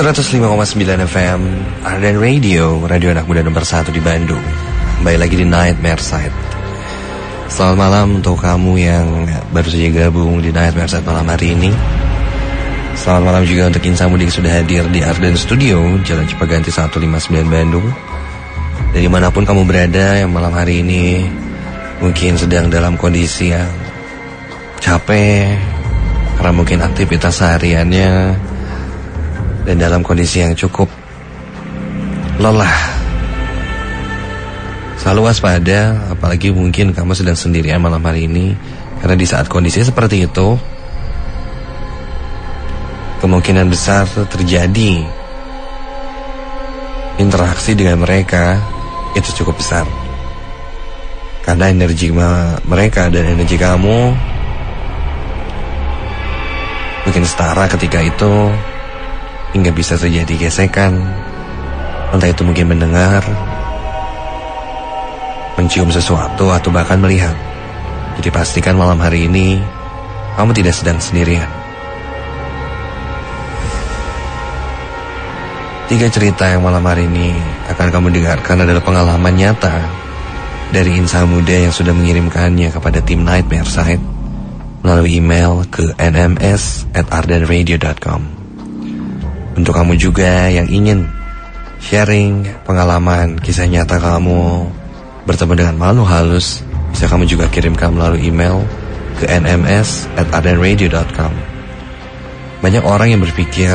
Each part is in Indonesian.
105,9 FM Ardan Radio, radio anak muda nomor 1 di Bandung. Kembali lagi di Nightmare Side. Selamat malam untuk kamu yang baru saja gabung di Nightmare Side malam hari ini. Selamat malam juga untuk Insan Mudik sudah hadir di Ardan Studio, Jalan Cipaganti 159 Bandung. Dari manapun kamu berada yang malam hari ini mungkin sedang dalam kondisi yang capek karena mungkin aktivitas sehariannya dan dalam kondisi yang cukup lelah. Selalu waspada, apalagi mungkin kamu sedang sendirian malam hari ini. Karena di saat kondisi seperti itu, kemungkinan besar terjadi interaksi dengan mereka itu cukup besar. Karena energi mereka dan energi kamu mungkin setara ketika itu, hingga bisa terjadi gesekan. Entah itu mungkin mendengar, mencium sesuatu, atau bahkan melihat. Jadi pastikan malam hari ini kamu tidak sedang sendirian. 3 cerita yang malam hari ini akan kamu dengarkan adalah pengalaman nyata dari insan muda yang sudah mengirimkannya kepada tim Nightmare Side melalui email ke nms@ardanradio.com. Untuk kamu juga yang ingin sharing pengalaman kisah nyata kamu bertemu dengan makhluk halus, bisa kamu juga kirimkan melalui email ke nms@ardanradio.com. Banyak orang yang berpikir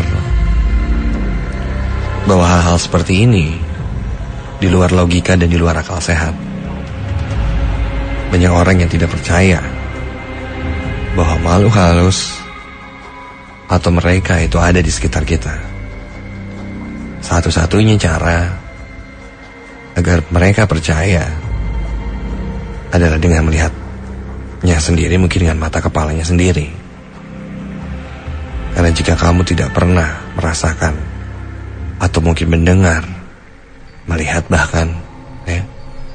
bahwa hal-hal seperti ini di luar logika dan di luar akal sehat. Banyak orang yang tidak percaya bahwa makhluk halus atau mereka itu ada di sekitar kita. Satu-satunya cara agar mereka percaya adalah dengan melihatnya sendiri, mungkin dengan mata kepalanya sendiri. Karena jika kamu tidak pernah merasakan atau mungkin mendengar, melihat bahkan, ya,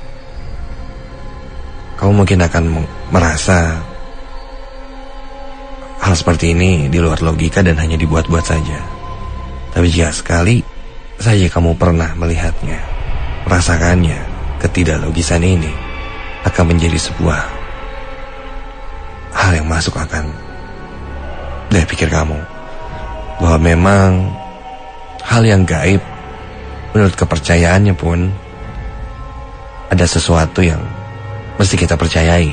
kamu mungkin akan merasa hal seperti ini di luar logika dan hanya dibuat-buat saja. Tapi jika sekali saja kamu pernah melihatnya, merasakannya, ketidaklogisan ini akan menjadi sebuah hal yang masuk akan dari pikir kamu, bahwa memang hal yang gaib menurut kepercayaannya pun ada sesuatu yang mesti kita percayai.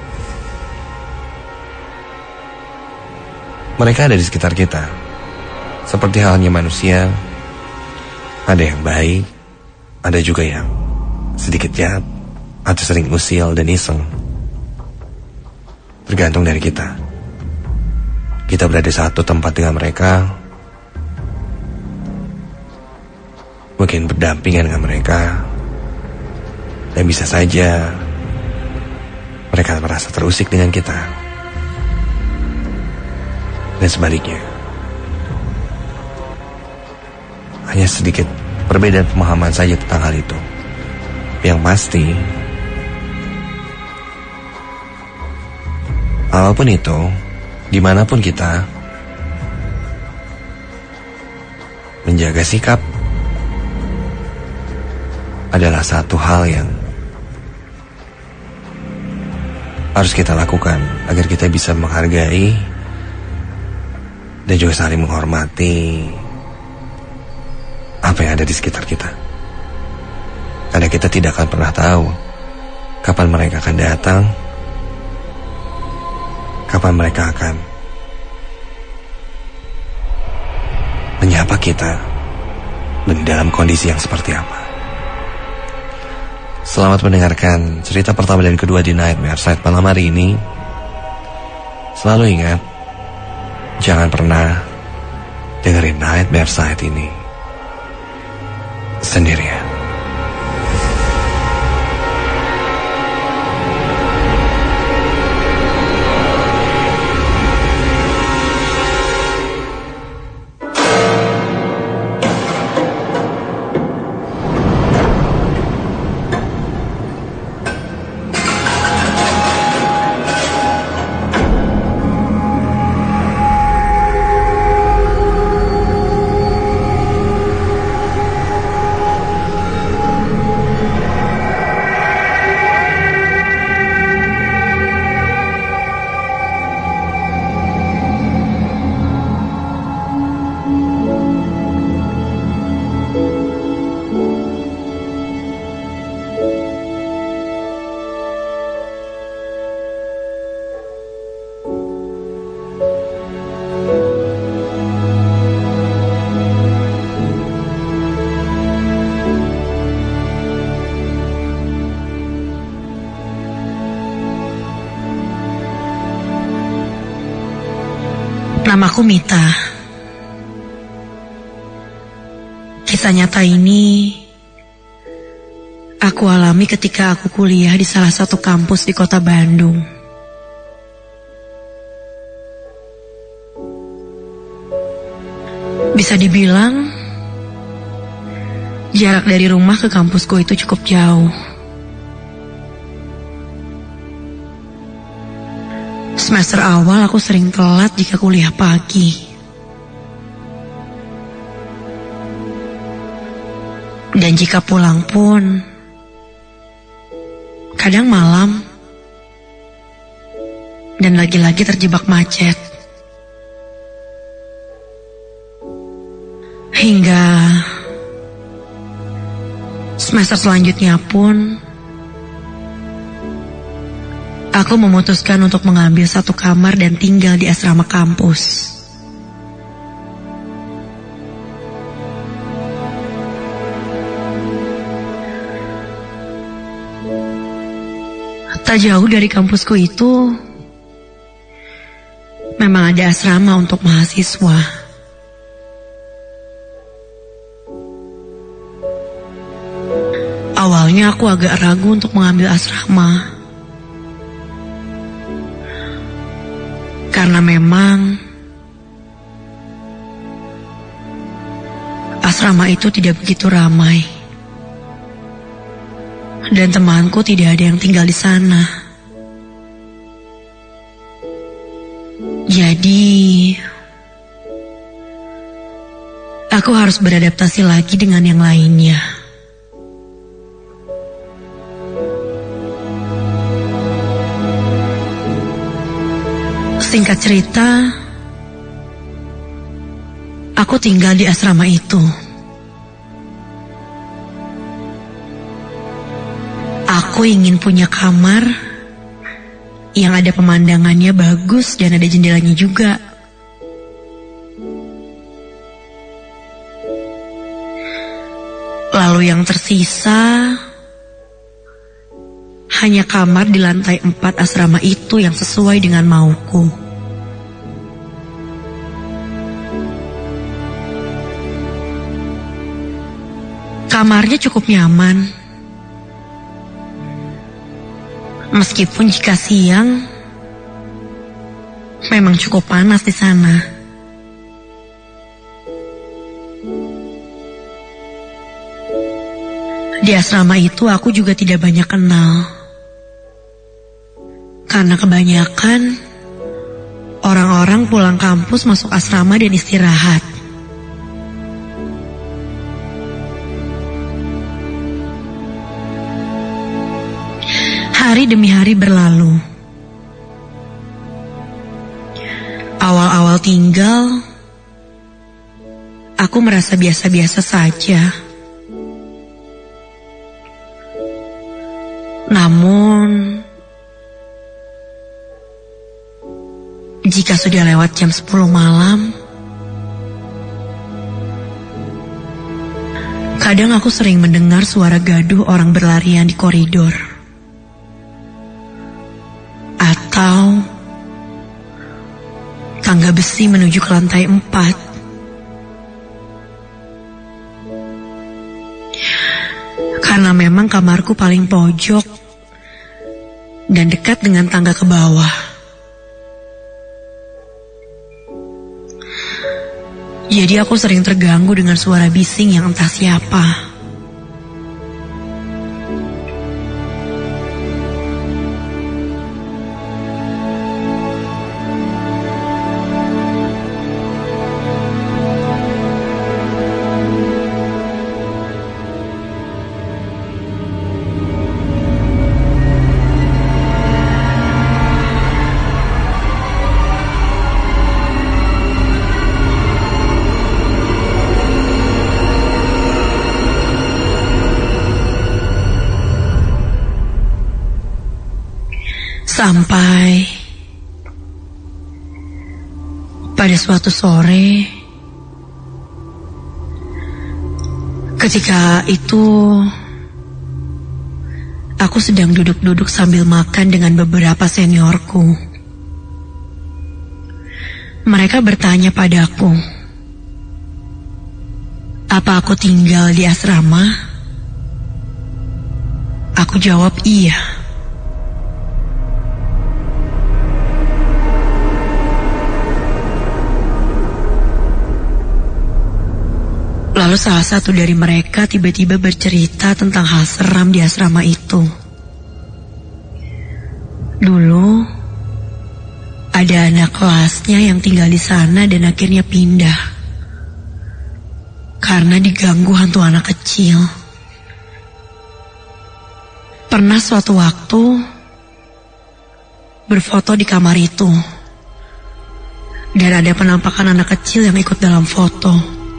Mereka ada di sekitar kita. Seperti halnya manusia, ada yang baik, ada juga yang sedikit jahat atau sering usil dan iseng. Tergantung dari kita. Kita berada satu tempat dengan mereka, mungkin berdampingan dengan mereka, dan bisa saja mereka merasa terusik dengan kita. Dan sebaliknya. Hanya sedikit perbedaan pemahaman saja tentang hal itu. Yang pasti, apapun itu, dimanapun kita, menjaga sikap adalah satu hal yang harus kita lakukan agar kita bisa menghargai dan juga saling menghormati apa yang ada di sekitar kita. Karena kita tidak akan pernah tahu kapan mereka akan datang, kapan mereka akan menyapa kita, dan dalam kondisi yang seperti apa. Selamat mendengarkan cerita pertama dan kedua di Nightmare Side malam hari ini. Selalu ingat, jangan pernah dengerin Nightmare Side ini sendirian. Namaku Mita. Kisah nyata ini aku alami ketika aku kuliah di salah satu kampus di kota Bandung. Bisa dibilang, jarak dari rumah ke kampusku itu cukup jauh. Semester awal aku sering telat jika kuliah pagi. Dan jika pulang pun, kadang malam. Dan lagi-lagi terjebak macet. Hingga semester selanjutnya pun, aku memutuskan untuk mengambil satu kamar dan tinggal di asrama kampus. Tak jauh dari kampusku itu, memang ada asrama untuk mahasiswa. Awalnya aku agak ragu untuk mengambil asrama. Karena memang asrama itu tidak begitu ramai. Dan temanku tidak ada yang tinggal di sana. Jadi, aku harus beradaptasi lagi dengan yang lainnya. Singkat cerita, aku tinggal di asrama itu. Aku ingin punya kamar yang ada pemandangannya bagus dan ada jendelanya juga. Lalu yang tersisa hanya kamar di lantai 4 asrama itu yang sesuai dengan mauku. Kamarnya cukup nyaman. Meskipun jika siang memang cukup panas di sana. Di asrama itu aku juga tidak banyak kenal. Karena kebanyakan orang-orang pulang kampus masuk asrama dan istirahat. Hari demi hari berlalu. Awal-awal tinggal, aku merasa biasa-biasa saja. Namun, jika sudah lewat jam 10 malam, kadang aku sering mendengar suara gaduh orang berlarian di koridor. Atau tangga besi menuju ke lantai 4. Karena memang kamarku paling pojok dan dekat dengan tangga ke bawah. Jadi aku sering terganggu dengan suara bising yang entah siapa. Sampai pada suatu sore, ketika itu aku sedang duduk-duduk sambil makan dengan beberapa seniorku. Mereka bertanya padaku, apa aku tinggal di asrama? Aku jawab iya. Lalu salah satu dari mereka tiba-tiba bercerita tentang hal seram di asrama itu. Dulu, ada anak kelasnya yang tinggal di sana dan akhirnya pindah karena diganggu hantu anak kecil. Pernah suatu waktu berfoto di kamar itu, dan ada penampakan anak kecil yang ikut dalam foto.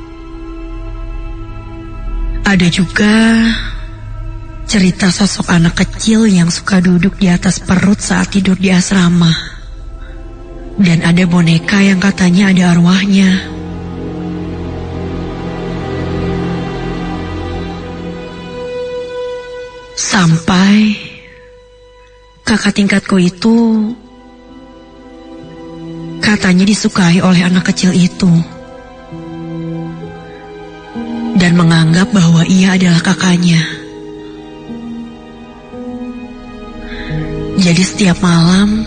Ada juga cerita sosok anak kecil yang suka duduk di atas perut saat tidur di asrama. Dan ada boneka yang katanya ada arwahnya. Sampai kakak tingkatku itu katanya disukai oleh anak kecil itu. Dan menganggap bahwa ia adalah kakaknya. Jadi setiap malam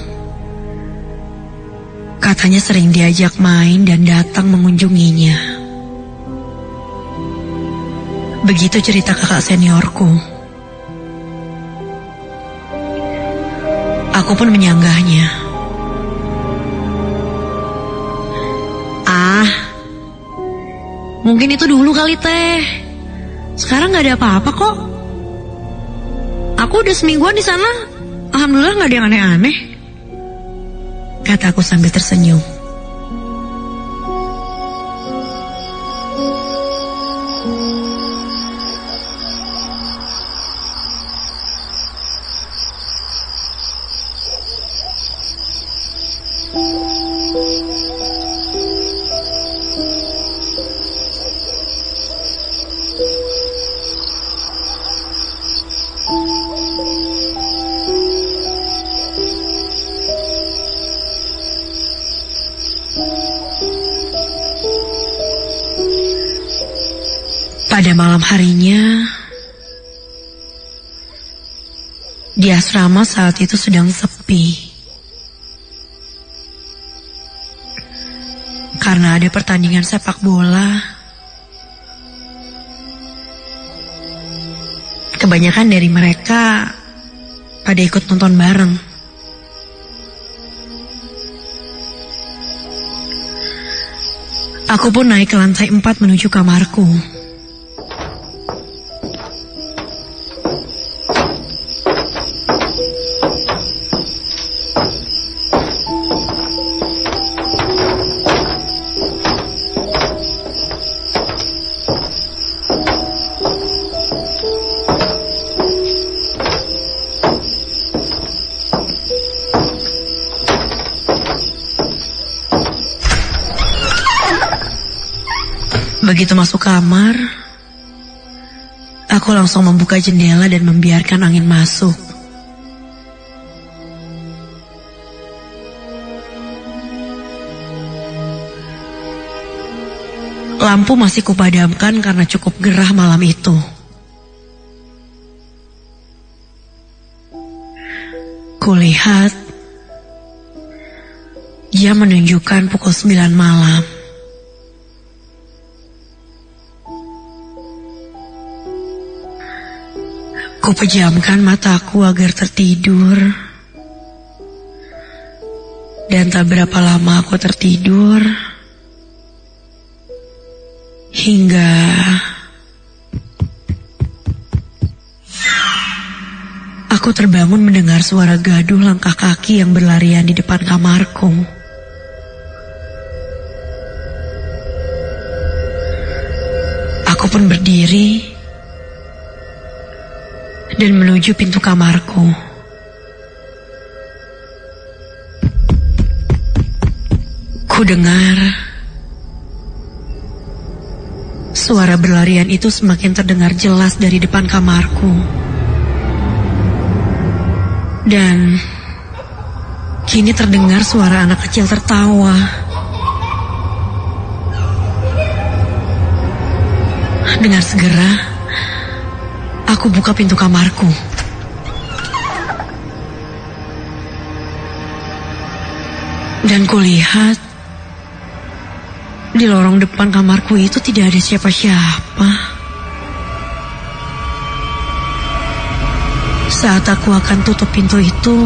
katanya sering diajak main dan datang mengunjunginya. Begitu cerita kakak seniorku. Aku pun menyanggahnya. Mungkin itu dulu kali teh. Sekarang gak ada apa-apa kok. Aku udah semingguan di sana. Alhamdulillah gak ada yang aneh-aneh, kataku sambil tersenyum. Pada malam harinya, di asrama saat itu sedang sepi. Karena ada pertandingan sepak bola. Kebanyakan dari mereka pada ikut nonton bareng. Aku pun naik ke lantai 4 menuju kamarku. Begitu masuk kamar, aku langsung membuka jendela dan membiarkan angin masuk. Lampu masih kupadamkan karena cukup gerah malam itu. Kulihat jam menunjukkan pukul 9 malam. Kupejamkan mataku agar tertidur. Dan tak berapa lama aku tertidur. Hingga aku terbangun mendengar suara gaduh langkah kaki yang berlarian di depan kamarku. Aku pun berdiri dan menuju pintu kamarku. Ku dengar suara berlarian itu semakin terdengar jelas dari depan kamarku. Dan kini terdengar suara anak kecil tertawa. Dengan segera, aku buka pintu kamarku. Dan kulihat di lorong depan kamarku itu tidak ada siapa-siapa. Saat aku akan tutup pintu itu,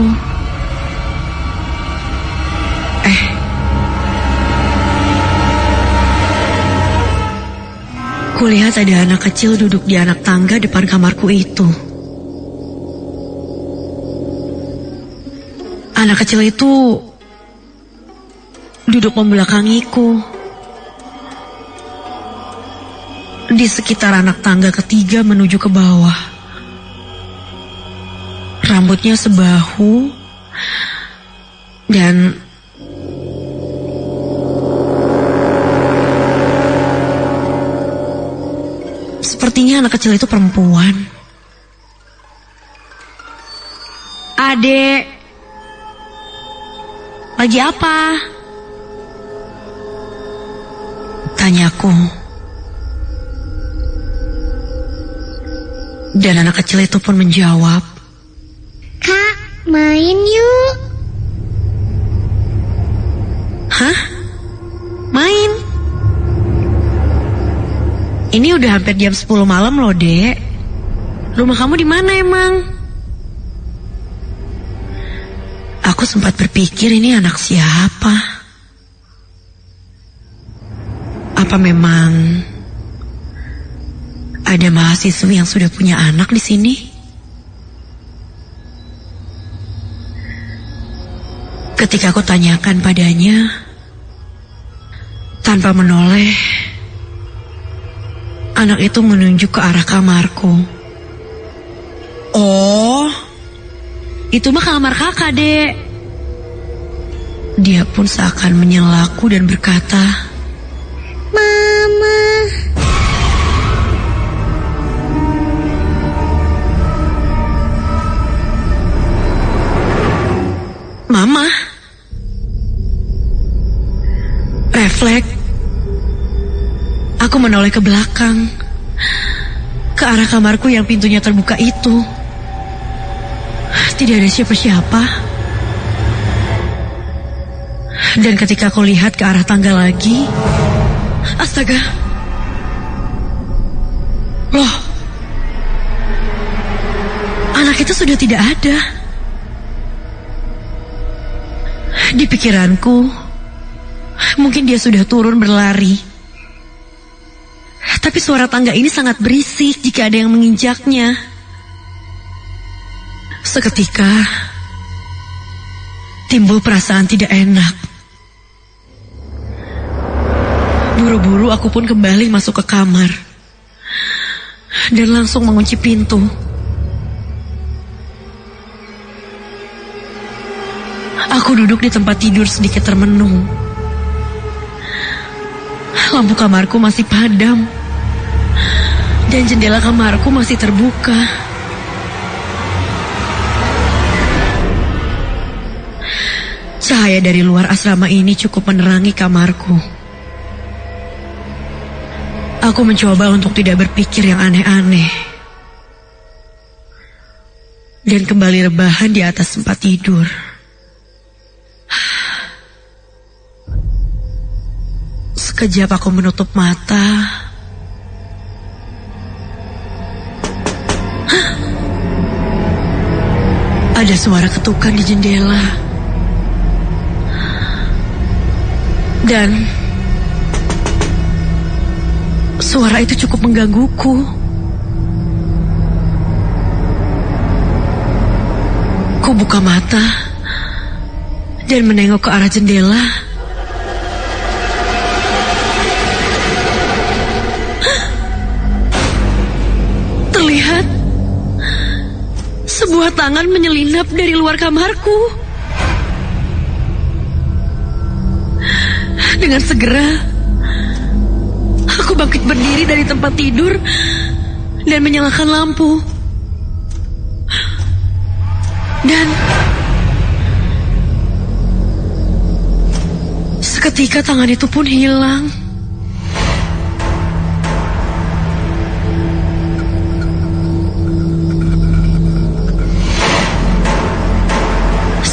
kulihat ada anak kecil duduk di anak tangga depan kamarku itu. Anak kecil itu duduk membelakangiku. Di sekitar anak tangga ketiga menuju ke bawah. Rambutnya sebahu dan sepertinya anak kecil itu perempuan. Adek, lagi apa? Tanyaku. Dan anak kecil itu pun menjawab, Kak, main yuk. Hah? Main? Ini udah hampir jam 10 malam loh, Dek. Rumah kamu di mana emang? Aku sempat berpikir ini anak siapa? Apa memang ada mahasiswa yang sudah punya anak di sini? Ketika aku tanyakan padanya, tanpa menoleh, anak itu menunjuk ke arah kamarku. Oh, itu mah kamar kakak, Dek. Dia pun seakan menyelaku dan berkata, Mama. Mama. Refleks. Aku menoleh ke belakang, ke arah kamarku yang pintunya terbuka itu. Tidak ada siapa-siapa. Dan ketika aku lihat ke arah tangga lagi, astaga. Loh, anak itu sudah tidak ada. Di pikiranku, mungkin dia sudah turun berlari. Tapi suara tangga ini sangat berisik jika ada yang menginjaknya. Seketika, timbul perasaan tidak enak. Buru-buru aku pun kembali masuk ke kamar. Dan langsung mengunci pintu. Aku duduk di tempat tidur sedikit termenung. Lampu kamarku masih padam. Dan jendela kamarku masih terbuka. Cahaya dari luar asrama ini cukup menerangi kamarku. Aku mencoba untuk tidak berpikir yang aneh-aneh. Dan kembali rebahan di atas tempat tidur. Sekejap aku menutup mata. Ada suara ketukan di jendela. Dan suara itu cukup menggangguku. Ku buka mata dan menengok ke arah jendela. Terlihat sebuah tangan menyelinap dari luar kamarku. Dengan segera, aku bangkit berdiri dari tempat tidur dan menyalakan lampu. Dan seketika tangan itu pun hilang.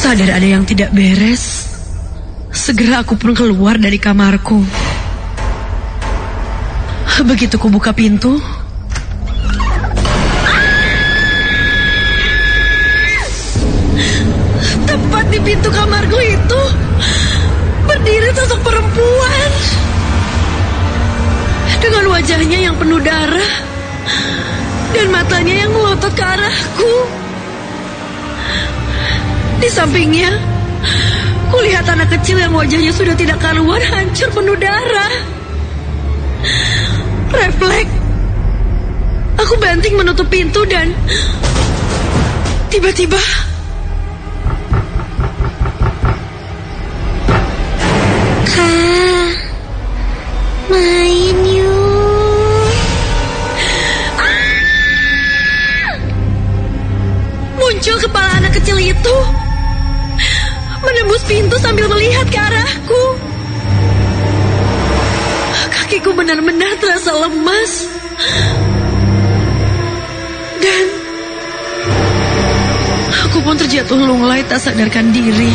Sadar ada yang tidak beres, segera aku pun keluar dari kamarku. Begitu ku buka pintu, tepat di pintu kamarku itu berdiri sosok perempuan dengan wajahnya yang penuh darah dan matanya yang melotot ke arahku. Di sampingnya, kulihat anak kecil yang wajahnya sudah tidak karuan, hancur penuh darah. Refleks, aku banting menutup pintu dan tiba-tiba Kak, main yuk. Muncul kepala anak kecil itu menembus pintu sambil melihat ke arahku. Kakiku benar-benar terasa lemas dan aku pun terjatuh lunglai tak sadarkan diri.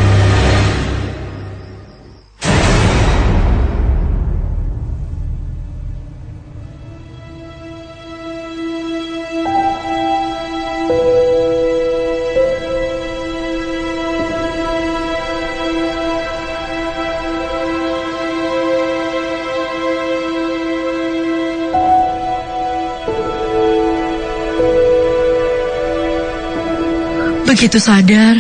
Begitu sadar,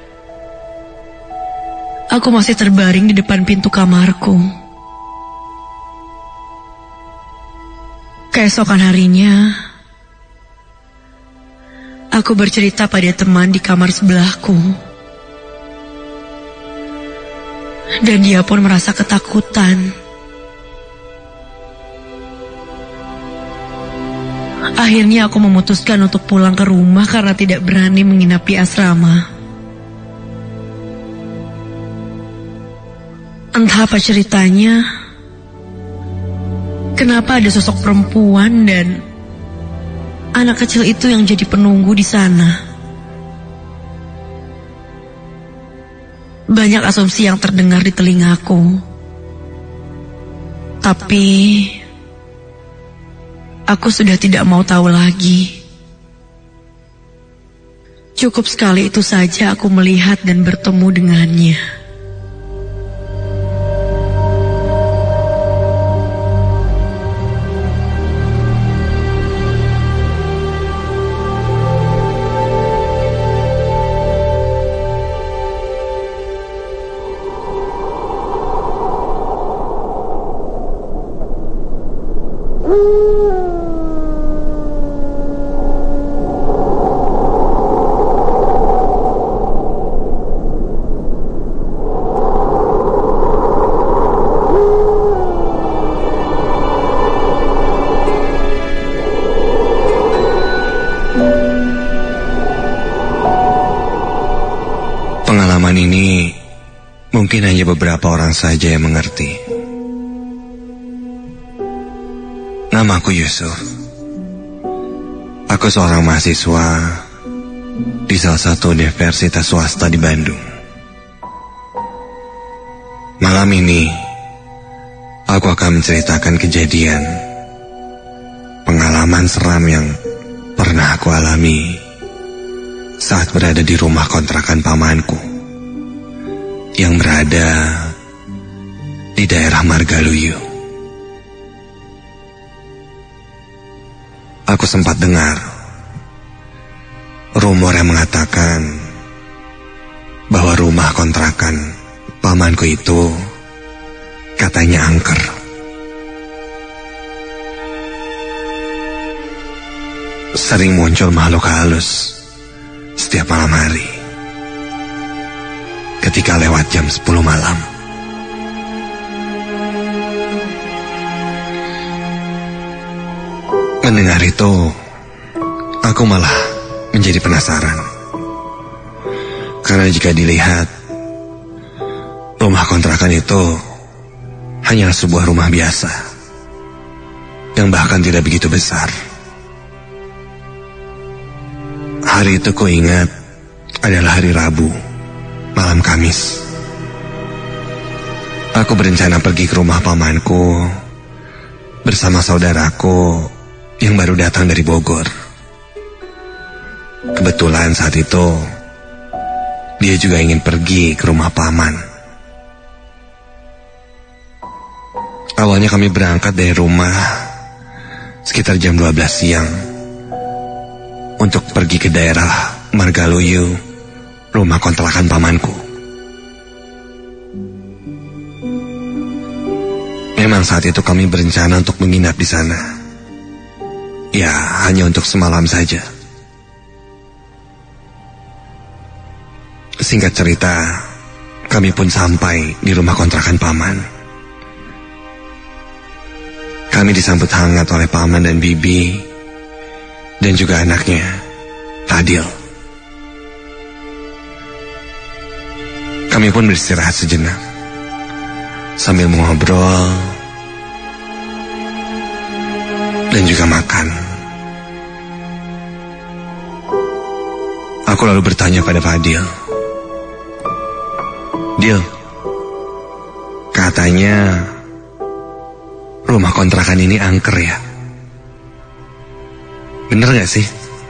aku masih terbaring di depan pintu kamarku. Keesokan harinya, aku bercerita pada teman di kamar sebelahku. Dan dia pun merasa ketakutan. Akhirnya aku memutuskan untuk pulang ke rumah karena tidak berani menginap di asrama. Entah apa ceritanya, kenapa ada sosok perempuan dan anak kecil itu yang jadi penunggu di sana. Banyak asumsi yang terdengar di telingaku. Tapi aku sudah tidak mau tahu lagi. Cukup sekali itu saja aku melihat dan bertemu dengannya. Pengalaman ini mungkin hanya beberapa orang saja yang mengerti. Namaku Yusuf. Aku seorang mahasiswa di salah satu universitas swasta di Bandung. Malam ini, aku akan menceritakan kejadian, pengalaman seram yang pernah aku alami saat berada di rumah kontrakan pamanku yang berada di daerah Margaluyu. Aku sempat dengar rumor yang mengatakan bahwa rumah kontrakan pamanku itu katanya angker. Sering muncul makhluk halus setiap malam hari ketika lewat jam 10 malam. Mendengar itu, aku malah menjadi penasaran. Karena jika dilihat, rumah kontrakan itu hanyalah sebuah rumah biasa yang bahkan tidak begitu besar. Hari itu ku ingat adalah hari Rabu, malam Kamis. Aku berencana pergi ke rumah pamanku bersama saudaraku yang baru datang dari Bogor. Kebetulan saat itu dia juga ingin pergi ke rumah paman. Awalnya kami berangkat dari rumah sekitar jam 12 siang untuk pergi ke daerah Margaluyu, rumah kontrakan pamanku. Memang saat itu kami berencana untuk menginap di sana. Ya, hanya untuk semalam saja. Singkat cerita, kami pun sampai di rumah kontrakan paman. Kami disambut hangat oleh paman dan bibi, dan juga anaknya, Fadil. Kami pun beristirahat sejenak, sambil mengobrol, dan juga makan. Aku lalu bertanya pada Fadil, "Dil, katanya rumah kontrakan ini angker ya? Bener gak sih?"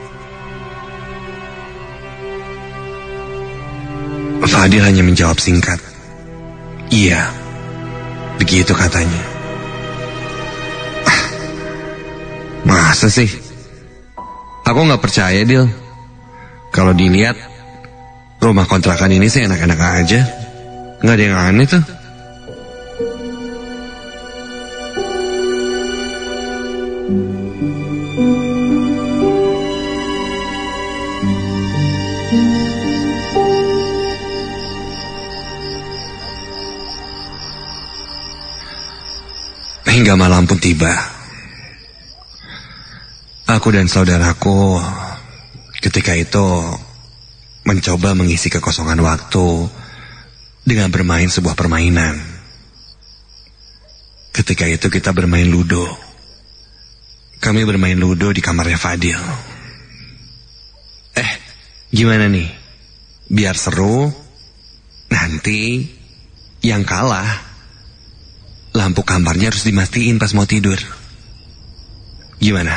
Fadil hanya menjawab singkat, "Iya, begitu katanya." Masa sih? Aku gak percaya, Dil. Kalau dilihat, rumah kontrakan ini sih enak-enak aja. Gak ada yang aneh tuh. Hingga malam pun tiba. Aku dan saudaraku ketika itu mencoba mengisi kekosongan waktu dengan bermain sebuah permainan. Ketika itu kita bermain ludo. Kami bermain ludo di kamarnya Fadil. Gimana nih? Biar seru, nanti yang kalah lampu kamarnya harus dimatiin pas mau tidur. Gimana?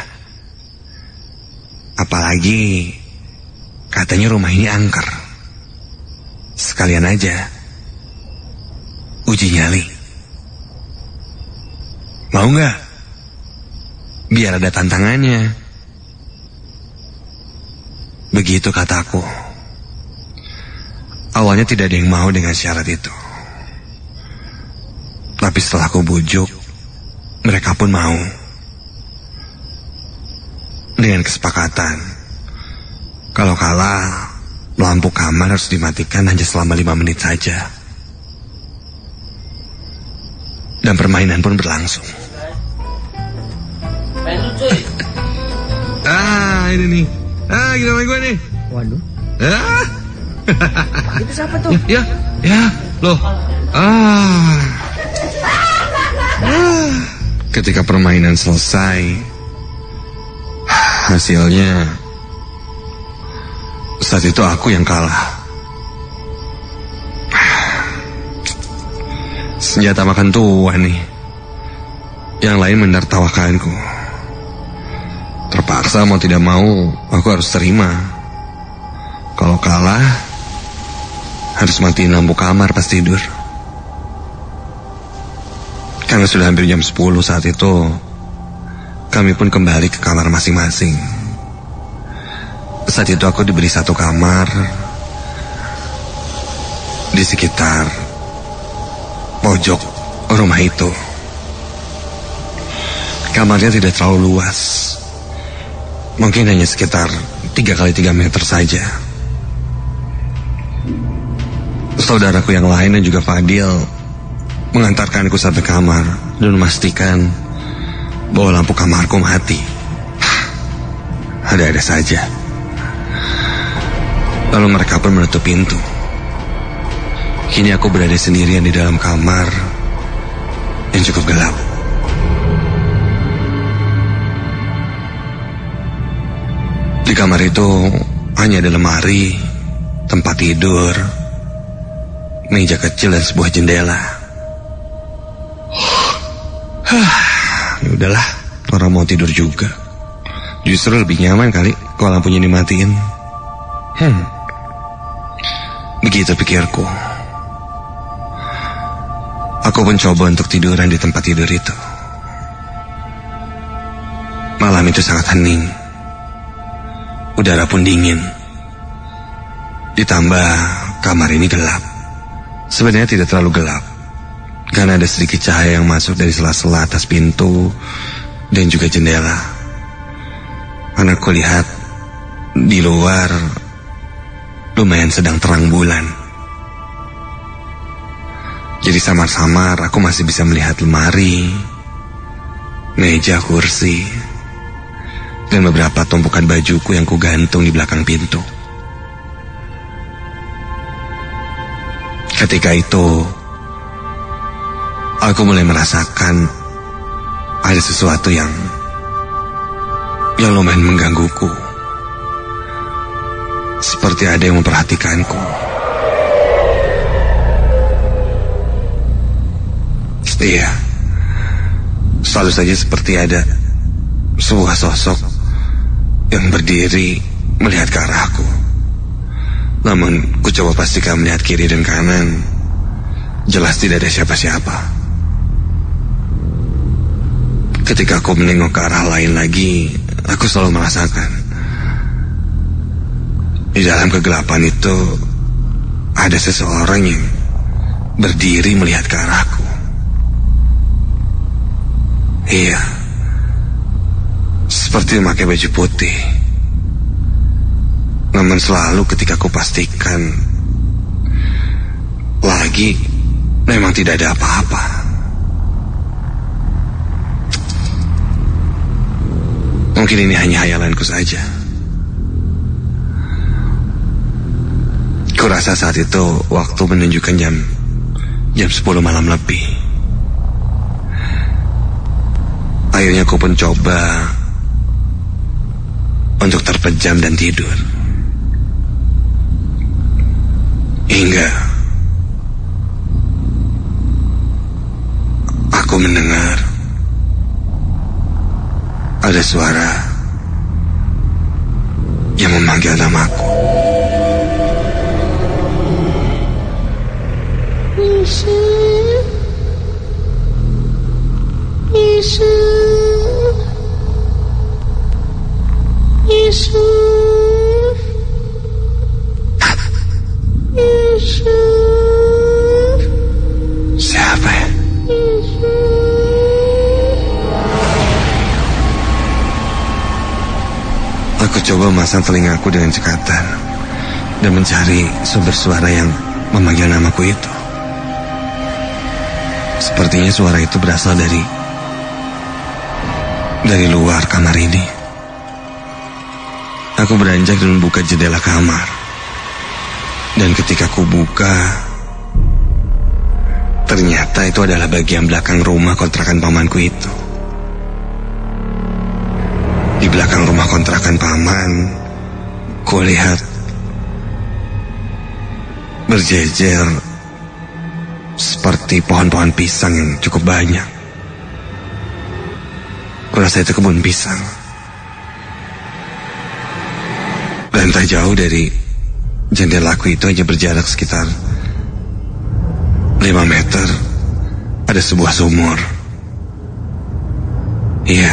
Apalagi katanya rumah ini angker. Sekalian aja uji nyali. Mau gak? Biar ada tantangannya. Begitu kataku. Awalnya tidak ada yang mau dengan syarat itu. Tapi setelah aku bujuk, mereka pun mau. Dengan kesepakatan, kalau kalah, lampu kamar harus dimatikan hanya selama 5 menit saja. Dan permainan pun berlangsung. Ini nih. Gila main gue nih. Waduh. Itu siapa tuh? Ya, loh. Ketika permainan selesai, hasilnya saat itu aku yang kalah. Senjata makan tua nih. Yang lain menertawakanku. Terpaksa mau tidak mau, aku harus terima. Kalau kalah, harus matiin lampu kamar pas tidur. Karena sudah hampir jam 10 saat itu, kami pun kembali ke kamar masing-masing. Saat itu aku diberi satu kamar di sekitar pojok rumah itu. Kamarnya tidak terlalu luas. Mungkin hanya sekitar 3x3 meter saja. Saudaraku yang lain dan juga Fadil mengantarkanku sampai kamar dan memastikan bahwa lampu kamarku mati. Ada-ada saja. Lalu mereka pun menutup pintu. Kini aku berada sendirian di dalam kamar yang cukup gelap. Di kamar itu hanya ada lemari, tempat tidur, meja kecil dan sebuah jendela. Ya udahlah, orang mau tidur juga. Justru lebih nyaman kali kalau lampunya dimatiin. Begitu pikirku. Aku mencoba untuk tiduran di tempat tidur itu. Malam itu sangat hening. Udara pun dingin. Ditambah kamar ini gelap. Sebenarnya tidak terlalu gelap, karena ada sedikit cahaya yang masuk dari sela-sela atas pintu dan juga jendela. Karena aku lihat di luar lumayan sedang terang bulan. Jadi samar-samar aku masih bisa melihat lemari, meja, kursi, dan beberapa tumpukan bajuku yang kugantung di belakang pintu. Ketika itu, aku mulai merasakan ada sesuatu yang lumayan menggangguku. Seperti ada yang memperhatikanku. Iya, selalu saja seperti ada sebuah sosok yang berdiri melihat ke arahku. Namun ku coba pastikan melihat kiri dan kanan. Jelas tidak ada siapa-siapa. Ketika aku menengok ke arah lain lagi, aku selalu merasakan di dalam kegelapan itu ada seseorang yang berdiri melihat ke arahku. Iya, seperti memakai baju putih. Namun selalu ketika aku pastikan lagi, memang tidak ada apa-apa. Mungkin ini hanya hayalanku saja. Kurasa saat itu waktu menunjukkan jam 10 malam lebih. Akhirnya aku pun coba untuk terpejam dan tidur. Hingga aku mendengar ada suara yang memanggil namaku. Yusuf, Yusuf, Yusuf, Yusuf. Siapa ya? Aku coba memasang telingaku dengan cekatan dan mencari sumber suara yang memanggil namaku itu. Sepertinya suara itu berasal dari luar kamar ini. Aku beranjak dan membuka jendela kamar. Dan ketika aku buka, ternyata itu adalah bagian belakang rumah kontrakan pamanku itu. Di belakang rumah kontrakan paman, kulihat berjejer seperti pohon-pohon pisang yang cukup banyak. Kurasa itu kebun pisang. Dan tak jauh dari jendelaku itu hanya berjarak sekitar 5 meter ada sebuah sumur. Iya,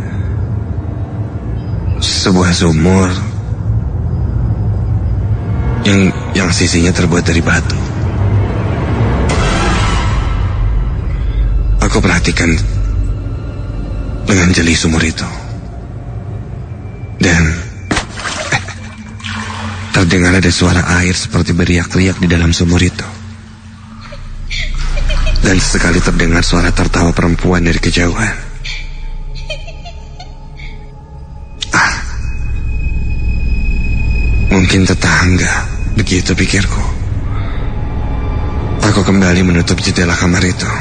sebuah sumur yang sisinya terbuat dari batu. Aku perhatikan dengan jeli sumur itu. Dan terdengar ada suara air seperti beriak-riak di dalam sumur itu. Dan sesekali terdengar suara tertawa perempuan dari kejauhan. Mungkin tetangga, begitu pikirku. Aku kembali menutup jendela kamar itu.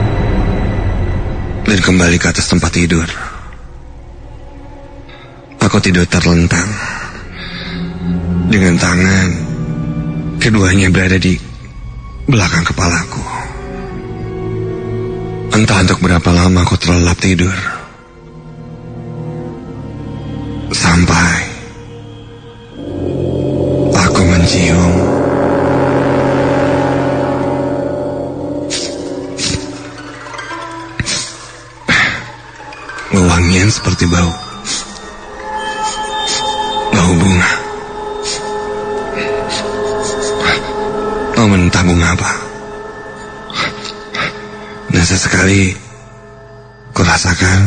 Dan kembali ke atas tempat tidur. Aku Aku tidur terlentang. Dengan tangan keduanya berada di belakang kepalaku. Entah untuk berapa lama aku terlelap tidur. Sampai aku mencium wangian seperti bau bunga. Namun entah bunga apa. Dan sesekali kurasakan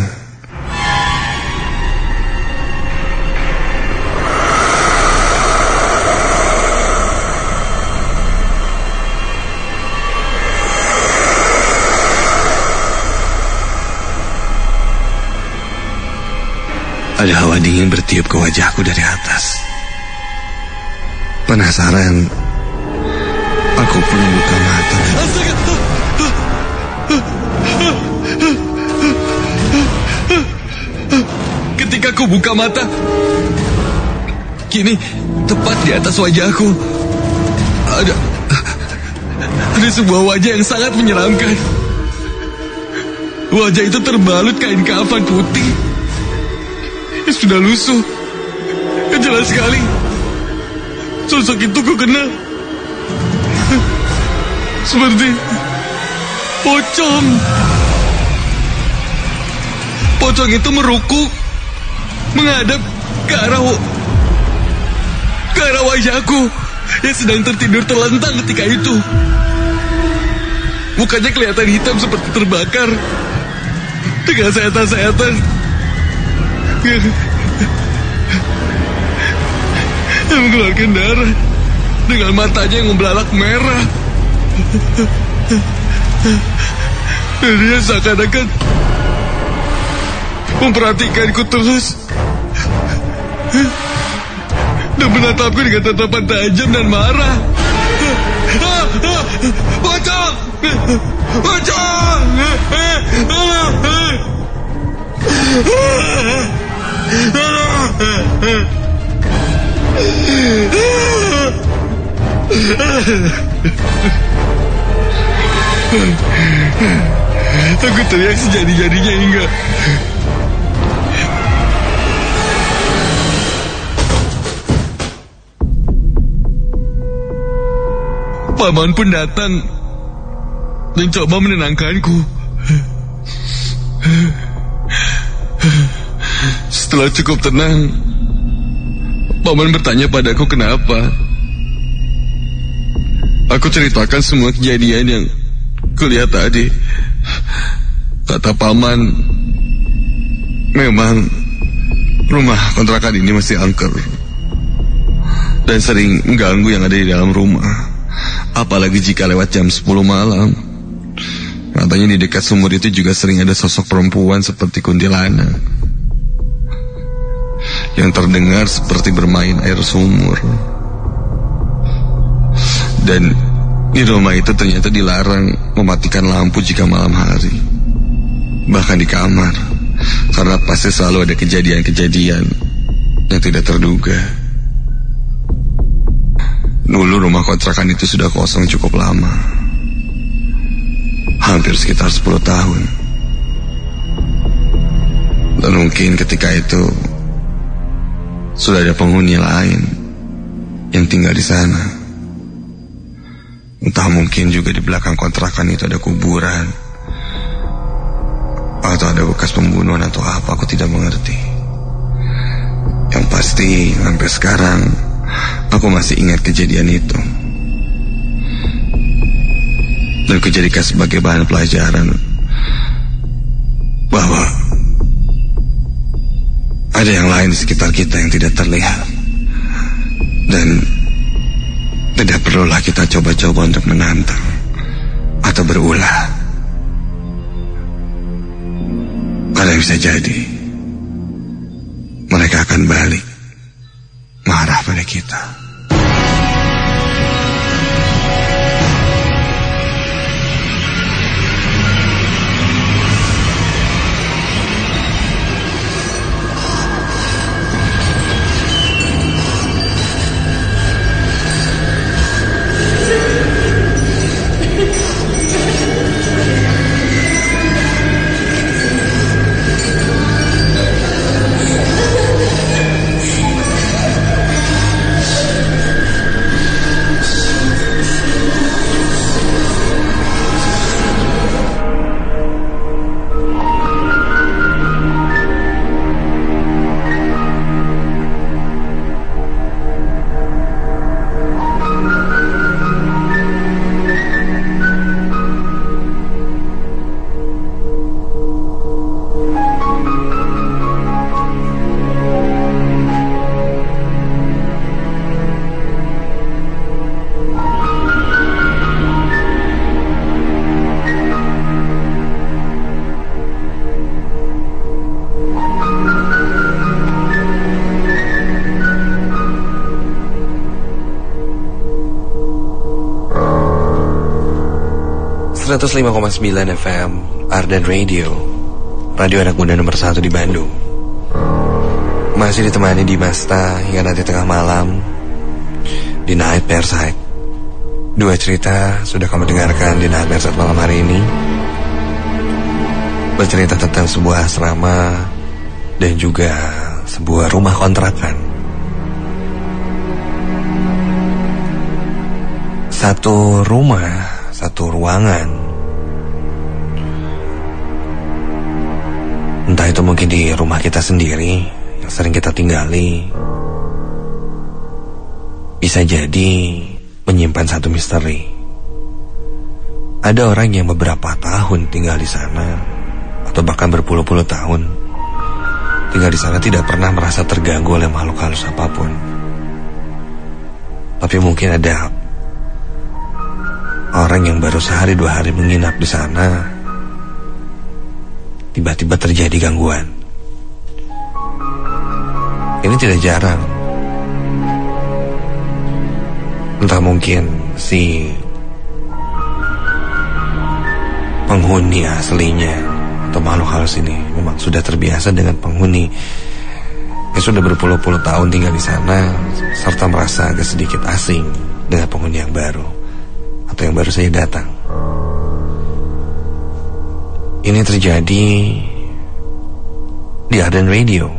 ada hawa dingin bertiup ke wajahku dari atas. Penasaran, aku pun buka mata. Ketika aku buka mata, kini tepat di atas wajahku ada sebuah wajah yang sangat menyeramkan. Wajah itu terbalut kain kafan putih. Sudah lusuh. Jelas sekali sosok itu ku kenal. Seperti pocong. Pocong itu merukuk menghadap ke arah wajahku yang sedang tertidur terlentang ketika itu. Mukanya kelihatan hitam seperti terbakar dengan sayatan-sayatan yang mengeluarkan darah, dengan matanya yang membelalak merah. Dan dia seakan-akan memperhatikanku terus dan menatapku dengan tatapan tajam dan marah. Pocong! Pocong! Aku teriak sejadi-jadinya hingga paman pun datang dan coba menenangkanku. Setelah cukup tenang, paman bertanya padaku kenapa. Aku ceritakan semua kejadian yang kulihat tadi. Kata paman, memang rumah kontrakan ini masih angker dan sering mengganggu yang ada di dalam rumah. Apalagi jika lewat jam 10 malam. Katanya di dekat sumur itu juga sering ada sosok perempuan seperti kuntilanak yang terdengar seperti bermain air sumur. Dan di rumah itu ternyata dilarang mematikan lampu jika malam hari, bahkan di kamar, karena pasti selalu ada kejadian-kejadian yang tidak terduga. Dulu rumah kontrakan itu sudah kosong cukup lama, hampir sekitar 10 tahun. Dan mungkin ketika itu sudah ada penghuni lain yang tinggal di sana. Entah mungkin juga di belakang kontrakan itu ada kuburan, atau ada bekas pembunuhan atau apa, aku tidak mengerti. Yang pasti sampai sekarang aku masih ingat kejadian itu. Dan aku jadikan sebagai bahan pelajaran bahwa ada yang lain di sekitar kita yang tidak terlihat. Dan tidak perlulah kita coba-coba untuk menantang atau berulah. Karena bisa jadi mereka akan balik marah pada kita. 105,9 FM Ardan Radio, radio anak muda nomor 1 di Bandung. Masih ditemani di Masta hingga nanti tengah malam di Night Perside. Dua cerita sudah kamu dengarkan di Night Perside malam hari ini. Bercerita tentang sebuah asrama dan juga sebuah rumah kontrakan. Satu rumah, satu ruangan. Entah itu mungkin di rumah kita sendiri yang sering kita tinggali, bisa jadi menyimpan satu misteri. Ada orang yang beberapa tahun tinggal di sana, atau bahkan berpuluh-puluh tahun tinggal di sana, tidak pernah merasa terganggu oleh makhluk halus apapun. Tapi mungkin ada orang yang baru sehari dua hari menginap di sana, tiba-tiba terjadi gangguan. Ini tidak jarang. Entah mungkin si penghuni aslinya atau makhluk halus ini memang sudah terbiasa dengan penghuni yang sudah berpuluh-puluh tahun tinggal di sana, serta merasa agak sedikit asing dengan penghuni yang baru atau yang baru saja datang. Ini terjadi di Ardan Radio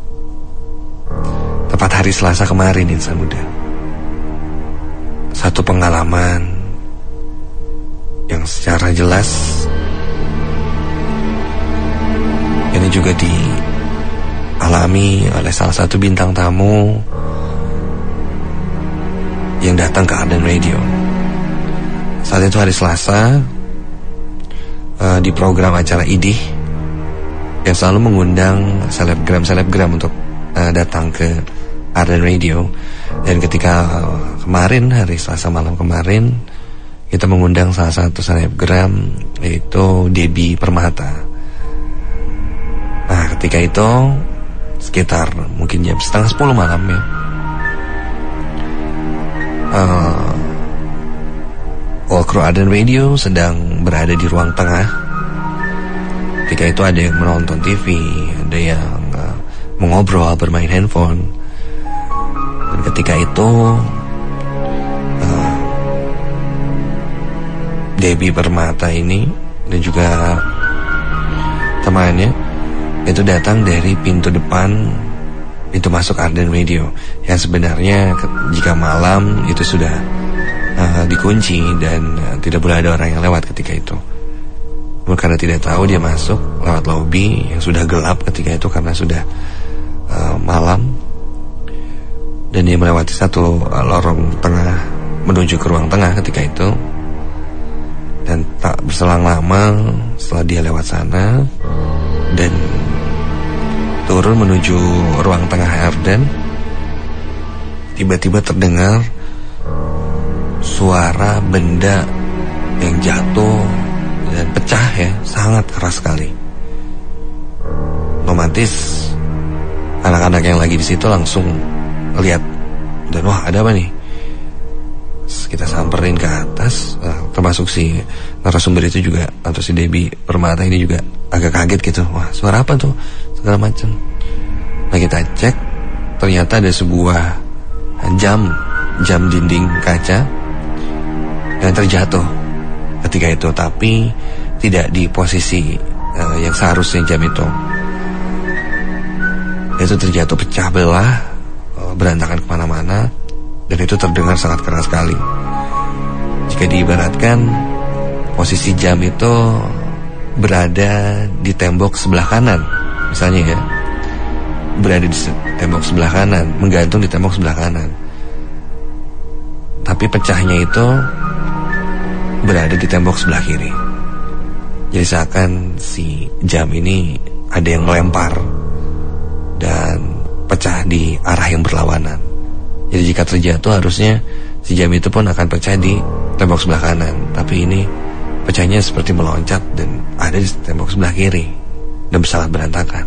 tepat hari Selasa kemarin, insan muda. Satu pengalaman yang secara jelas ini juga dialami oleh salah satu bintang tamu yang datang ke Ardan Radio. Saat itu hari Selasa, di program acara Idih yang selalu mengundang selebgram untuk datang ke Ardan Radio. Dan ketika kemarin, hari Selasa malam kemarin, kita mengundang salah satu selebgram, yaitu Debbie Permata. Nah, ketika itu sekitar mungkin jam 9:30 malam ya, all crew Ardan Radio sedang berada di ruang tengah. Ketika itu ada yang menonton TV, ada yang mengobrol, bermain handphone. Dan ketika itu Debbie Permata ini dan juga temannya itu datang dari pintu depan, pintu masuk Ardan Radio, yang sebenarnya jika malam itu sudah dikunci dan tidak boleh ada orang yang lewat ketika itu. Karena tidak tahu, dia masuk lewat lobi yang sudah gelap ketika itu karena sudah malam, dan dia melewati satu lorong tengah menuju ke ruang tengah ketika itu. Dan tak berselang lama setelah dia lewat sana dan turun menuju ruang tengah Ardan, tiba-tiba terdengar suara benda yang jatuh dan pecah ya, sangat keras sekali. Otomatis anak-anak yang lagi di situ langsung lihat dan wah, ada apa nih? Kita samperin ke atas, termasuk si narasumber itu juga, atau si Debbie Permata ini juga agak kaget gitu. Wah, suara apa tuh? Segala macam. Nah, kita cek, ternyata ada sebuah jam dinding kaca yang terjatuh ketika itu, tapi tidak di posisi yang seharusnya jam itu. Itu terjatuh pecah belah, berantakan kemana-mana, dan itu terdengar sangat keras sekali. Jika diibaratkan, posisi jam itu berada di tembok sebelah kanan, misalnya ya, berada di tembok sebelah kanan, menggantung di tembok sebelah kanan. Tapi pecahnya itu berada di tembok sebelah kiri. Jadi seakan si jam ini ada yang melempar dan pecah di arah yang berlawanan. Jadi jika terjatuh harusnya si jam itu pun akan pecah di tembok sebelah kanan, tapi ini pecahnya seperti meloncat dan ada di tembok sebelah kiri dan sangat berantakan.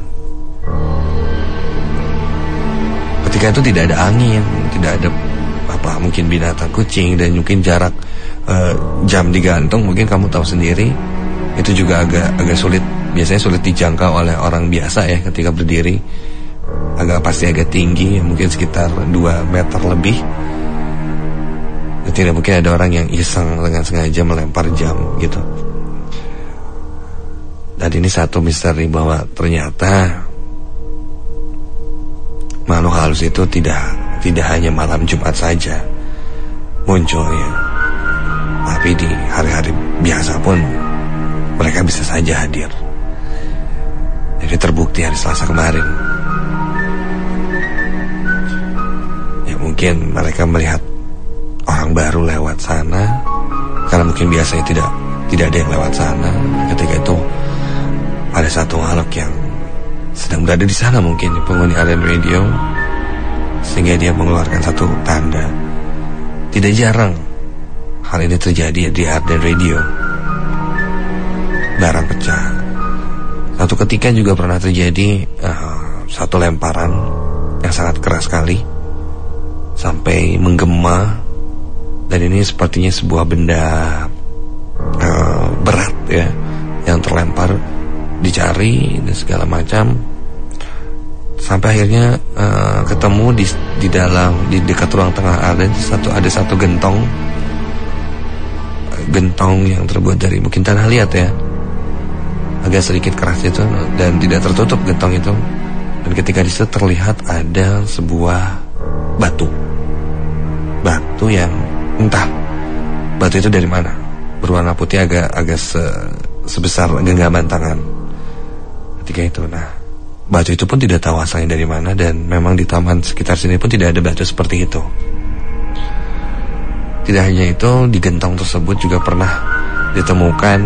Ketika itu tidak ada angin, tidak ada apa, mungkin binatang kucing, dan mungkin jarak jam digantung, mungkin kamu tahu sendiri itu juga agak sulit, biasanya sulit dijangkau oleh orang biasa ya ketika berdiri. Pasti agak tinggi, mungkin sekitar 2 meter lebih. Tidak mungkin ada orang yang iseng dengan sengaja melempar jam gitu. Dan ini satu misteri bahwa ternyata makhluk halus itu tidak hanya malam Jumat saja munculnya, tapi di hari-hari biasa pun mereka bisa saja hadir. Jadi terbukti hari Selasa kemarin. Ya mungkin mereka melihat orang baru lewat sana, karena mungkin biasanya tidak ada yang lewat sana. Ketika itu ada satu makhluk yang sedang berada di sana, mungkin penghuni Arden Radio, sehingga dia mengeluarkan satu tanda. Tidak jarang hal ini terjadi di Arden Radio. Barang pecah. Satu ketika juga pernah terjadi satu lemparan yang sangat keras sekali sampai menggema, dan ini sepertinya sebuah benda berat ya yang terlempar, dicari dan segala macam, sampai akhirnya ketemu di dalam, di dekat ruang tengah ada satu gentong yang terbuat dari mungkin tanah liat ya, agak sedikit keras itu, dan tidak tertutup gentong itu. Dan ketika di situ terlihat ada sebuah batu yang entah batu itu dari mana, berwarna putih agak sebesar genggaman tangan. Ketika itu, nah batu itu pun tidak tahu asalnya dari mana, dan memang di taman sekitar sini pun tidak ada batu seperti itu. Tidak hanya itu, di gentong tersebut juga pernah ditemukan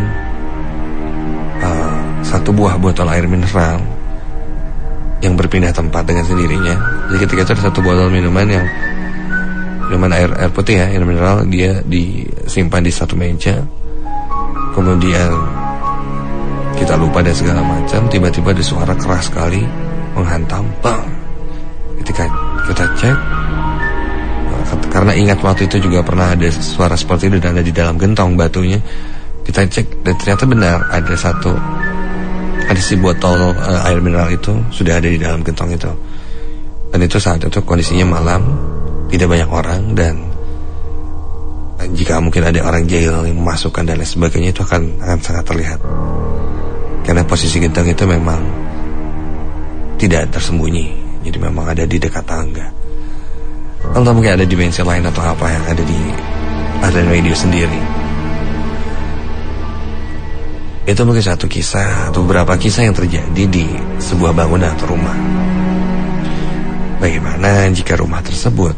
satu buah botol air mineral yang berpindah tempat dengan sendirinya. Jadi ketika itu ada satu botol minuman air putih ya, air mineral, dia disimpan di satu meja. Kemudian kita lupa dan segala macam, tiba-tiba ada suara keras sekali menghantam, bang. Ketika kita cek, karena ingat waktu itu juga pernah ada suara seperti itu dan ada di dalam gentong batunya, kita cek dan ternyata benar ada si botol air mineral itu sudah ada di dalam gentong itu. Dan itu saat itu kondisinya malam, tidak banyak orang, dan jika mungkin ada orang jahil yang memasukkan dan lain sebagainya, itu akan sangat terlihat. Karena posisi gentong itu memang tidak tersembunyi, jadi memang ada di dekat tangga. Atau mungkin ada dimensi lain atau apa yang ada di Arden Radio sendiri. Itu mungkin satu kisah atau beberapa kisah yang terjadi di sebuah bangunan atau rumah. Bagaimana jika rumah tersebut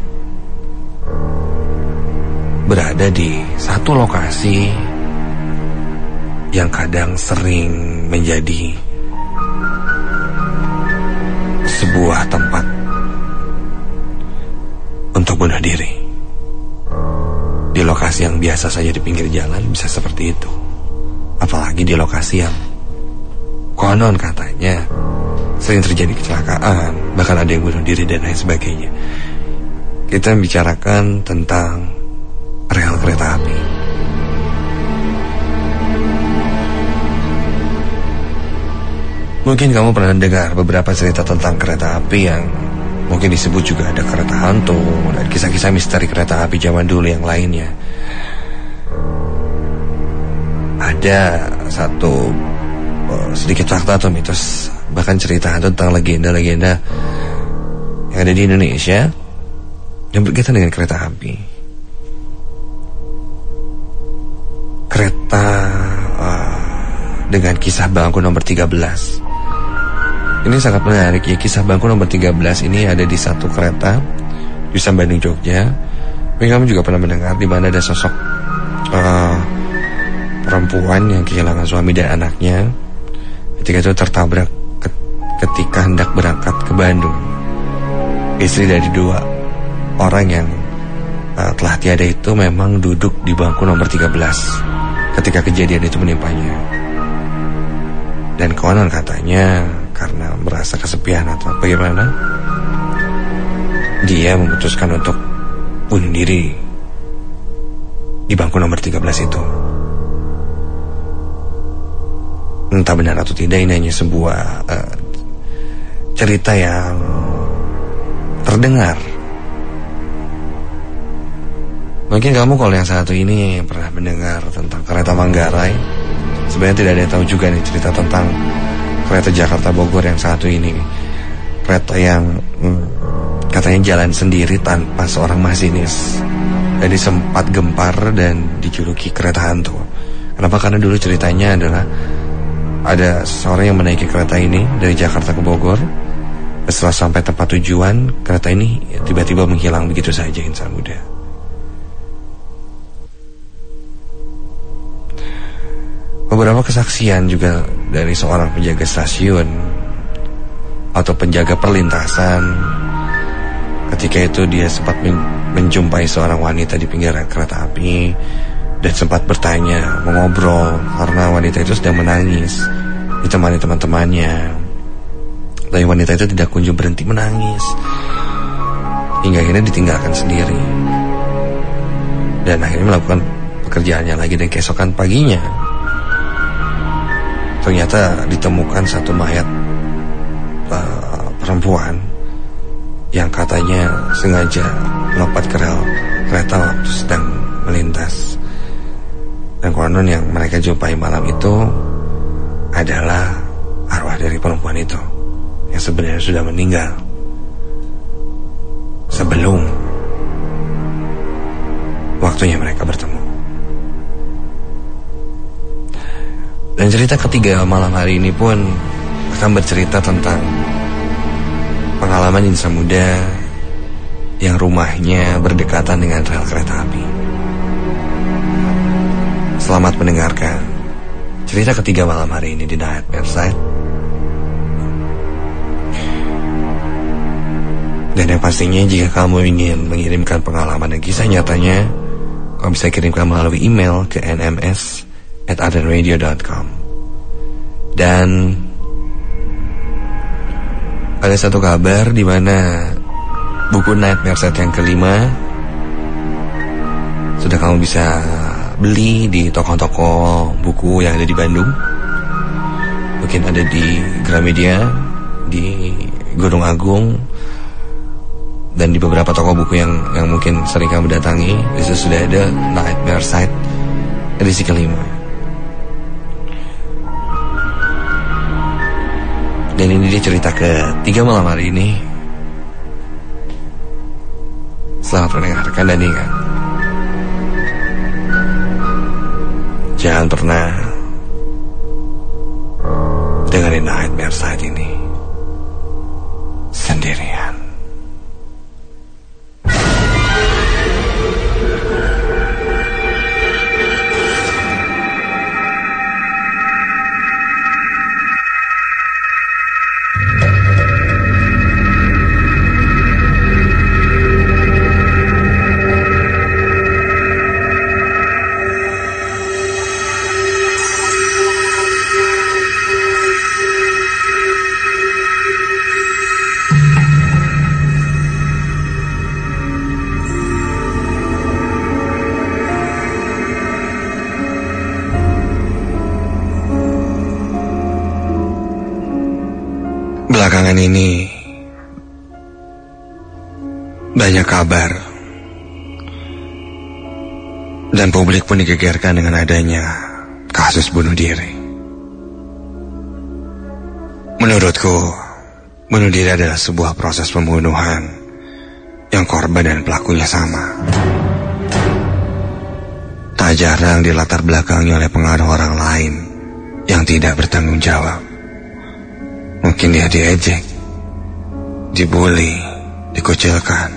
berada di satu lokasi yang kadang sering menjadi sebuah tempat untuk bunuh diri. Di lokasi yang biasa saja di pinggir jalan bisa seperti itu. Apalagi di lokasi yang konon katanya sering terjadi kecelakaan, bahkan ada yang bunuh diri dan lain sebagainya. Kita membicarakan tentang rel kereta api. Mungkin kamu pernah dengar beberapa cerita tentang kereta api yang mungkin disebut juga ada kereta hantu dan kisah-kisah misteri kereta api zaman dulu yang lainnya. Ada satu sedikit fakta atau mitos, bahkan cerita tentang legenda-legenda yang ada di Indonesia yang berkaitan dengan kereta api. Kereta dengan kisah bangku nomor 13. Ini sangat menarik ya, kisah bangku nomor 13 ini ada di satu kereta jurusan Bandung Jogja. Mungkin kamu juga pernah mendengar di mana ada sosok perempuan yang kehilangan suami dan anaknya ketika itu tertabrak ketika hendak berangkat ke Bandung. Istri dari 2 orang yang telah tiada itu memang duduk di bangku nomor 13 ketika kejadian itu menimpanya. Dan konon katanya karena merasa kesepian atau bagaimana, dia memutuskan untuk bunuh diri di bangku nomor 13 itu. Entah benar atau tidak, ini hanya sebuah cerita yang terdengar. Mungkin kamu kalau yang satu ini pernah mendengar tentang kereta Manggarai. Sebenarnya tidak ada yang tahu juga nih cerita tentang kereta Jakarta Bogor yang satu ini. Kereta yang katanya jalan sendiri tanpa seorang masinis. Jadi sempat gempar dan dijuluki kereta hantu. Kenapa? Karena dulu ceritanya adalah ada seseorang yang menaiki kereta ini dari Jakarta ke Bogor. Setelah sampai tempat tujuan, kereta ini tiba-tiba menghilang begitu saja, insan muda. Beberapa kesaksian juga dari seorang penjaga stasiun atau penjaga perlintasan. Ketika itu dia sempat menjumpai seorang wanita di pinggiran kereta api dan sempat bertanya, mengobrol, karena wanita itu sedang menangis ditemani teman-temannya. Tapi wanita itu tidak kunjung berhenti menangis hingga akhirnya ditinggalkan sendiri. Dan akhirnya melakukan pekerjaannya lagi, dan keesokan paginya ternyata ditemukan satu mayat perempuan yang katanya sengaja melompat ke rel kereta waktu sedang melintas. Dan konon yang mereka jumpai malam itu adalah arwah dari perempuan itu yang sebenarnya sudah meninggal sebelum waktunya mereka bertemu. Dan cerita ketiga malam hari ini pun akan bercerita tentang pengalaman insan muda yang rumahnya berdekatan dengan rel kereta api. Selamat mendengarkan cerita ketiga malam hari ini di Night Airside. Dan yang pastinya jika kamu ingin mengirimkan pengalaman dan kisah nyatanya, kamu bisa kirimkan melalui email ke nms@adenradio.com. Dan ada satu kabar di mana buku Nightmare Set yang kelima sudah kamu bisa beli di toko-toko buku yang ada di Bandung. Mungkin ada di Gramedia, di Gunung Agung, dan di beberapa toko buku yang mungkin sering kamu datangi. Itu sudah ada Nightmare Set edisi kelima. Dan ini dia cerita ketiga malam hari ini. Selamat mendengarkan dan ingat, jangan pernah dengerin Nightmare Side ini sendirian. Belakangan ini banyak kabar dan publik pun digegerkan dengan adanya kasus bunuh diri. Menurutku, bunuh diri adalah sebuah proses pembunuhan yang korban dan pelakunya sama. Tak jarang dilatar belakangi oleh pengaruh orang lain yang tidak bertanggung jawab. Mungkin dia diejek, dibully, dikucilkan,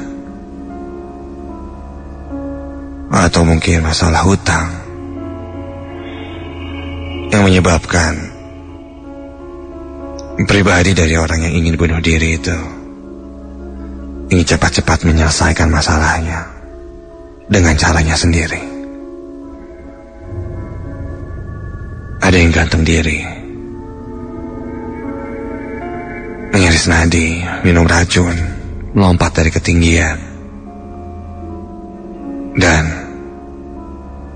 atau mungkin masalah hutang yang menyebabkan pribadi dari orang yang ingin bunuh diri itu ingin cepat-cepat menyelesaikan masalahnya dengan caranya sendiri. Ada yang gantung diri, mengiris nadi, minum racun, melompat dari ketinggian, dan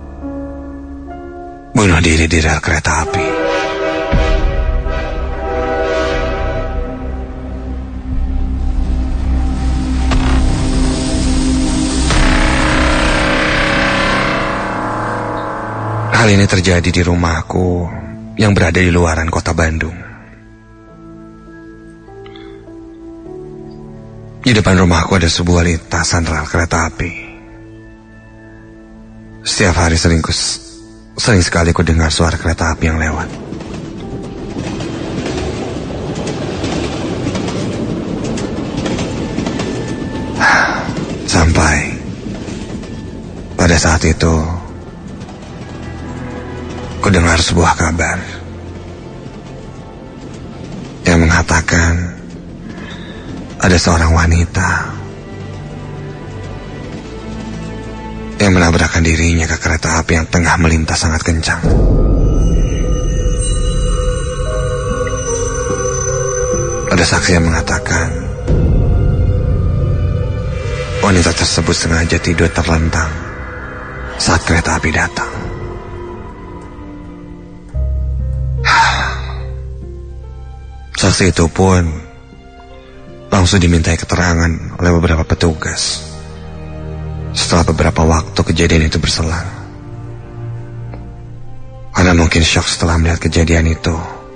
bunuh diri di rel kereta api. Hal ini terjadi di rumahku yang berada di luaran kota Bandung. Di depan rumahku ada sebuah lintasan rel kereta api. Setiap hari sering sekali ku dengar suara kereta api yang lewat. Sampai pada saat itu ku dengar sebuah kabar yang mengatakan ada seorang wanita yang menabrakkan dirinya ke kereta api yang tengah melintas sangat kencang. Ada saksi yang mengatakan wanita tersebut sengaja tidur terlentang saat kereta api datang. Saksi itu pun langsung dimintai keterangan oleh beberapa petugas. Setelah beberapa waktu kejadian itu berselang, karena mungkin syok setelah melihat kejadian itu,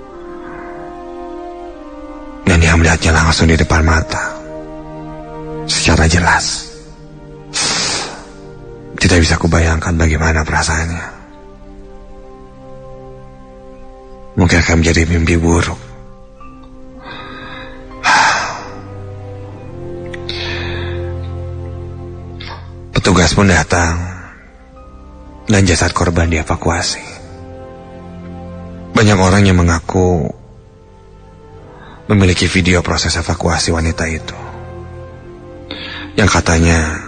dan dia melihatnya langsung di depan mata secara jelas. Tidak bisa kubayangkan bagaimana perasaannya. Mungkin akan menjadi mimpi buruk. Petugas pun datang dan jasad korban dievakuasi. Banyak orang yang mengaku memiliki video proses evakuasi wanita itu, yang katanya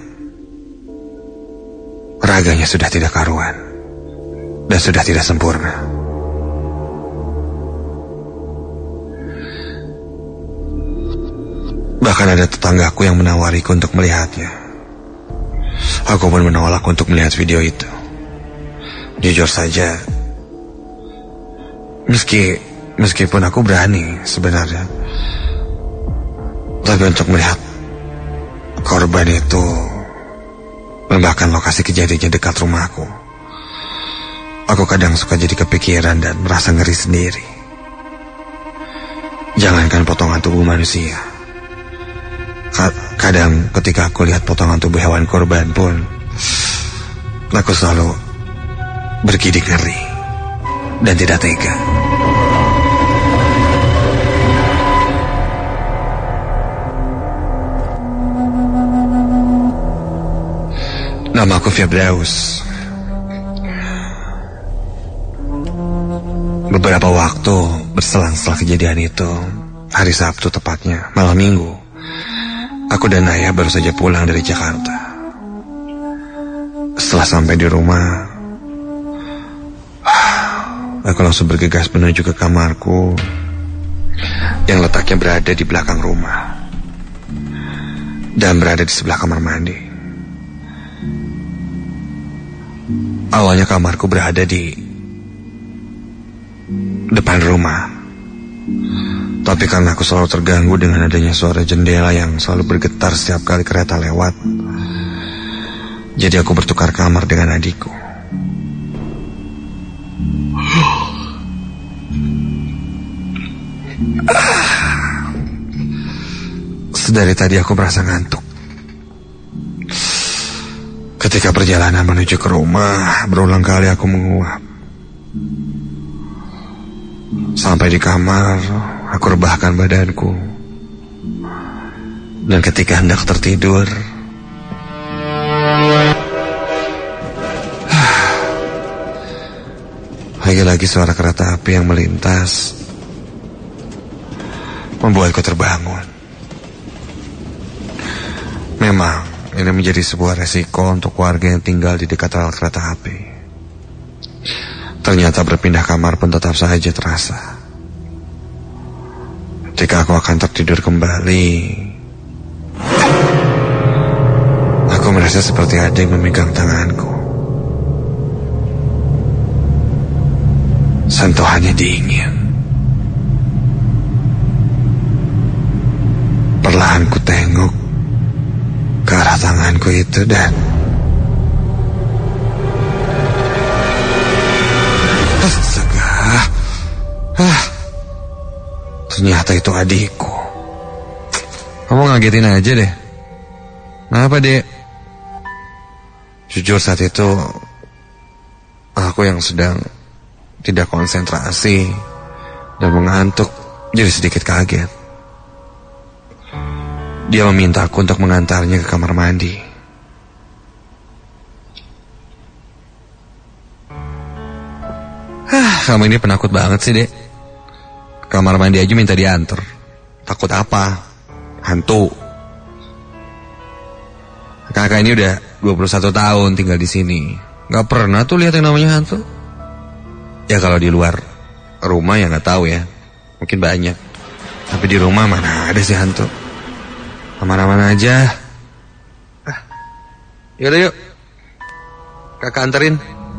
raganya sudah tidak karuan dan sudah tidak sempurna. Bahkan ada tetanggaku yang menawariku untuk melihatnya. Aku pun menolak untuk melihat video itu. Jujur saja, meskipun aku berani sebenarnya, tapi untuk melihat korban itu, bahkan lokasi kejadiannya dekat rumahku, aku kadang suka jadi kepikiran dan merasa ngeri sendiri. Jangankan potongan tubuh manusia, kadang ketika aku lihat potongan tubuh hewan korban pun, aku selalu bergidik ngeri dan tidak tega. Namaku Firdaus. Beberapa waktu berselang setelah kejadian itu, hari Sabtu tepatnya, malam minggu, aku dan ayah baru saja pulang dari Jakarta. Setelah sampai di rumah, aku langsung bergegas menuju ke kamarku yang letaknya berada di belakang rumah dan berada di sebelah kamar mandi. Awalnya kamarku berada di depan rumah, tapi karena aku selalu terganggu dengan adanya suara jendela yang selalu bergetar setiap kali kereta lewat, jadi aku bertukar kamar dengan adikku. Sedari tadi aku merasa ngantuk. Ketika perjalanan menuju ke rumah, berulang kali aku menguap. Sampai di kamar, aku rebahkan badanku. Dan ketika hendak tertidur, lagi-lagi suara kereta api yang melintas membuatku terbangun. Memang ini menjadi sebuah resiko untuk warga yang tinggal di dekat rel kereta api. Ternyata berpindah kamar pun tetap saja terasa. Jika aku akan tertidur kembali, aku merasa seperti ada yang memegang tanganku. Sentuhannya dingin. Perlahan ku tengok ke arah tanganku itu dan astaga. Ternyata itu adikku. Kamu ngagetin aja deh. Kenapa, Dek? Jujur saat itu aku yang sedang tidak konsentrasi dan mengantuk, jadi sedikit kaget. Dia meminta aku untuk mengantarnya ke kamar mandi. Kamu ini penakut banget sih, Dek. Ke kamar mandi aja minta diantar. Takut apa? Hantu. Kakak ini udah 21 tahun tinggal di sini. Gak pernah tuh lihat yang namanya hantu. Ya kalau di luar rumah ya gak tahu ya. Mungkin banyak. Tapi di rumah mana ada sih hantu. Aman-aman aja. Yaudah yuk. Kakak anterin.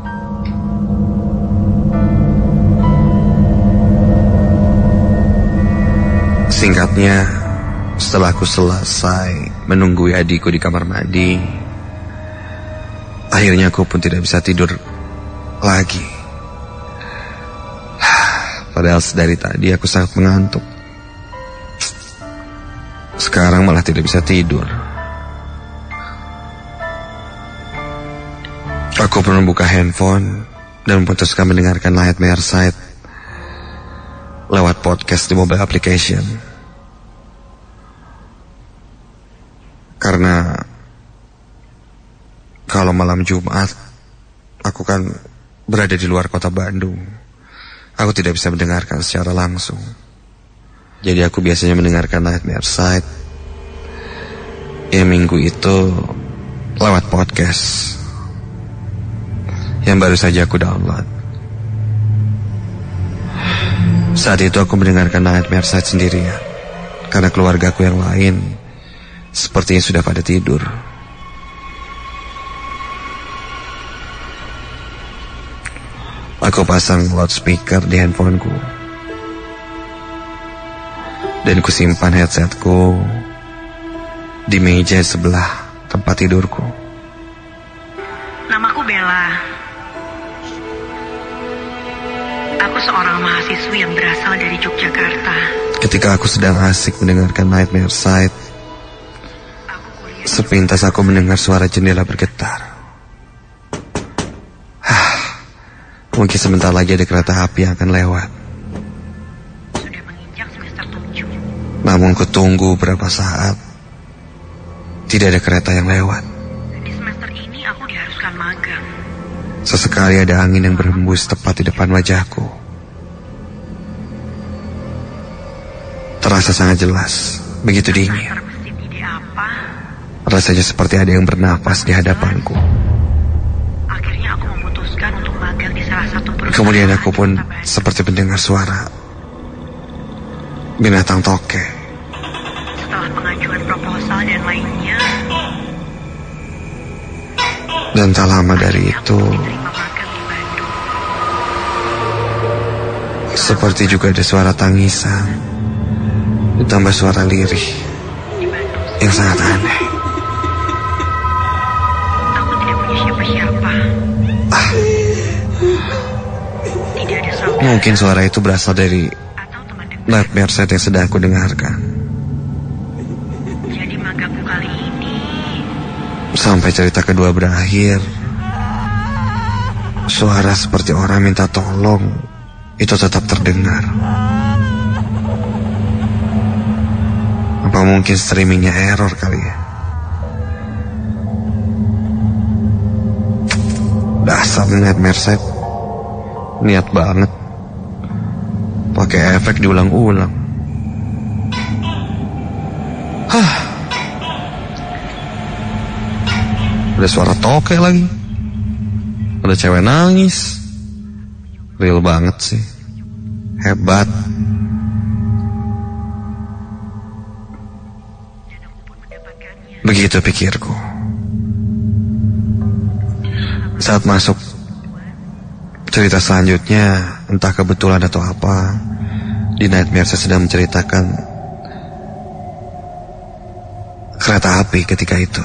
Singkatnya, setelah aku selesai menunggu adikku di kamar mandi, akhirnya aku pun tidak bisa tidur lagi. Padahal dari tadi aku sangat mengantuk. Sekarang malah tidak bisa tidur. Aku pun membuka handphone dan memutuskan mendengarkan Night Merside lewat podcast di mobile application. Karena kalau malam Jumat aku kan berada di luar kota Bandung, aku tidak bisa mendengarkan secara langsung. Jadi aku biasanya mendengarkan Night Merside minggu itu lewat podcast yang baru saja aku download. Saat itu aku mendengarkan Night Merside sendirian, karena keluargaku yang lain sepertinya sudah pada tidur. Aku pasang loudspeaker di handphoneku dan kusimpan headsetku di meja sebelah tempat tidurku. Namaku Bella. Aku seorang mahasiswi yang berasal dari Yogyakarta. Ketika aku sedang asik mendengarkan Night Merside, sepintas aku mendengar suara jendela bergetar. Mungkin sebentar lagi ada kereta api yang akan lewat. Sudah menginjak semester 7. Namun kutunggu beberapa saat, tidak ada kereta yang lewat. Di semester ini aku diharuskan magang. Sesekali ada angin yang berhembus tepat di depan wajahku. Terasa sangat jelas, begitu dingin. Terbesit ide apa? Rasanya seperti ada yang bernafas di hadapanku. Akhirnya aku memutuskan untuk magang di salah satu perusahaan. Kemudian aku pun seperti mendengar suara binatang toke. Setelah pengajuan proposal dan lainnya, Dan tak lama dari itu, diterima magang di Bandung. seperti juga ada suara tangisan, ditambah suara lirih Di Bandung yang sangat aneh. aku tidak punya siapa-siapa. Tidak ada saudara Mungkin suara itu berasal dari atau teman dekat. Night Merside yang sedang aku dengarkan. Jadi magangku kali ini Sampai cerita kedua berakhir, suara seperti orang minta tolong itu tetap terdengar. Apa mungkin streamingnya error kali ya? Dasar Night Merside, niat banget pakai efek diulang-ulang. Ada suara toke lagi, ada cewek nangis. Real banget sih, hebat. Begitu pikirku saat masuk cerita selanjutnya. entah kebetulan atau apa, di Nightmare saya sedang menceritakan kereta api ketika itu.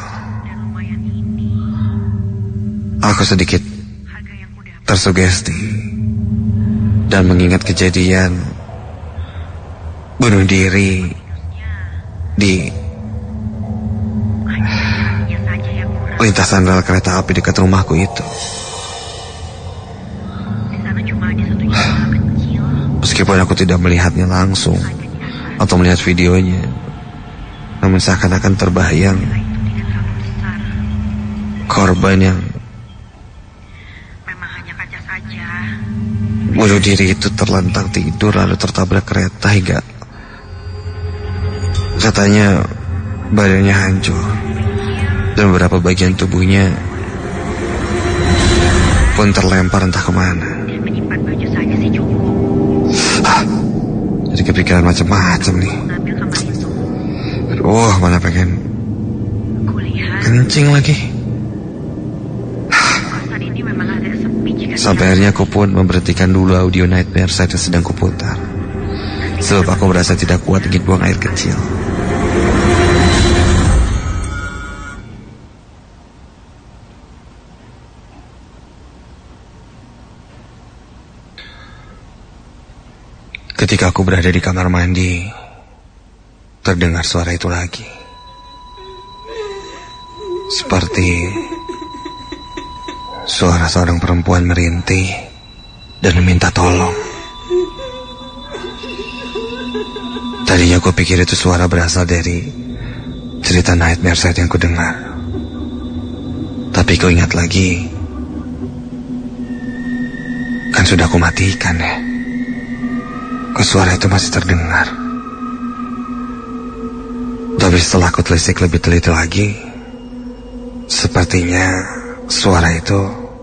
Aku sedikit tersugesti dan mengingat kejadian bunuh diri di lintasan rel kereta api dekat rumahku itu. Meskipun aku tidak melihatnya langsung atau melihat videonya, namun seakan-akan terbayang korban yang bunuh diri itu terlentang tidur lalu tertabrak kereta hingga katanya badannya hancur dan beberapa bagian tubuhnya pun terlempar entah kemana. Jadi kepikiran macam-macam nih. Aduh, mana pengen kencing lagi. Sampai akhirnya aku pun memberhentikan dulu audio Nightmare saat sedang kuputar, sebab aku merasa tidak kuat ingin buang air kecil. Ketika aku berada di kamar mandi, terdengar suara itu lagi. Seperti suara seorang perempuan merintih dan meminta tolong. Tadinya aku pikir itu suara berasal dari cerita Nightmare Set yang kudengar. Tapi ku ingat lagi, kan sudah aku matikan ya. Kok suara itu masih terdengar? Tapi setelah aku telisik lebih teliti lagi, sepertinya suara itu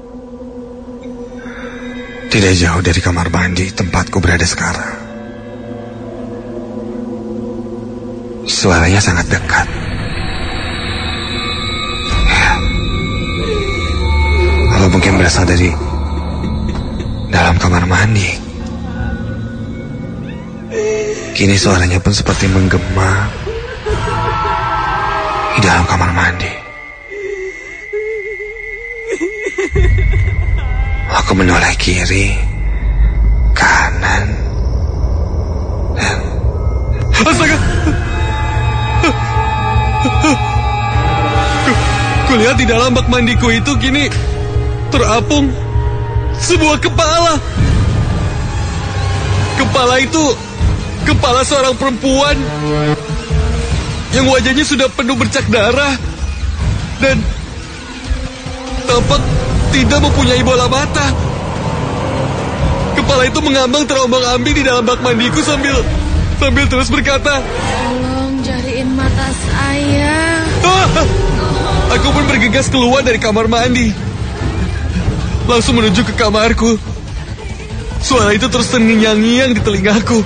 tidak jauh dari kamar mandi tempatku berada sekarang. Suaranya sangat dekat. Ya. Kalau mungkin berasal dari dalam kamar mandi. Kini suaranya pun seperti menggema di dalam kamar mandi. Aku menoleh kiri, kanan, dan... Astaga! Kulihat di dalam bak mandiku itu kini terapung sebuah kepala. Kepala itu kepala seorang perempuan yang wajahnya sudah penuh bercak darah dan tampak tidak mempunyai bola mata. Kepala itu mengambang terombang-ambing di dalam bak mandiku sambil terus berkata, "Tolong cariin mata saya." Aku pun bergegas keluar dari kamar mandi, langsung menuju ke kamarku. Suara itu terus terngiang-ngiang di telingaku.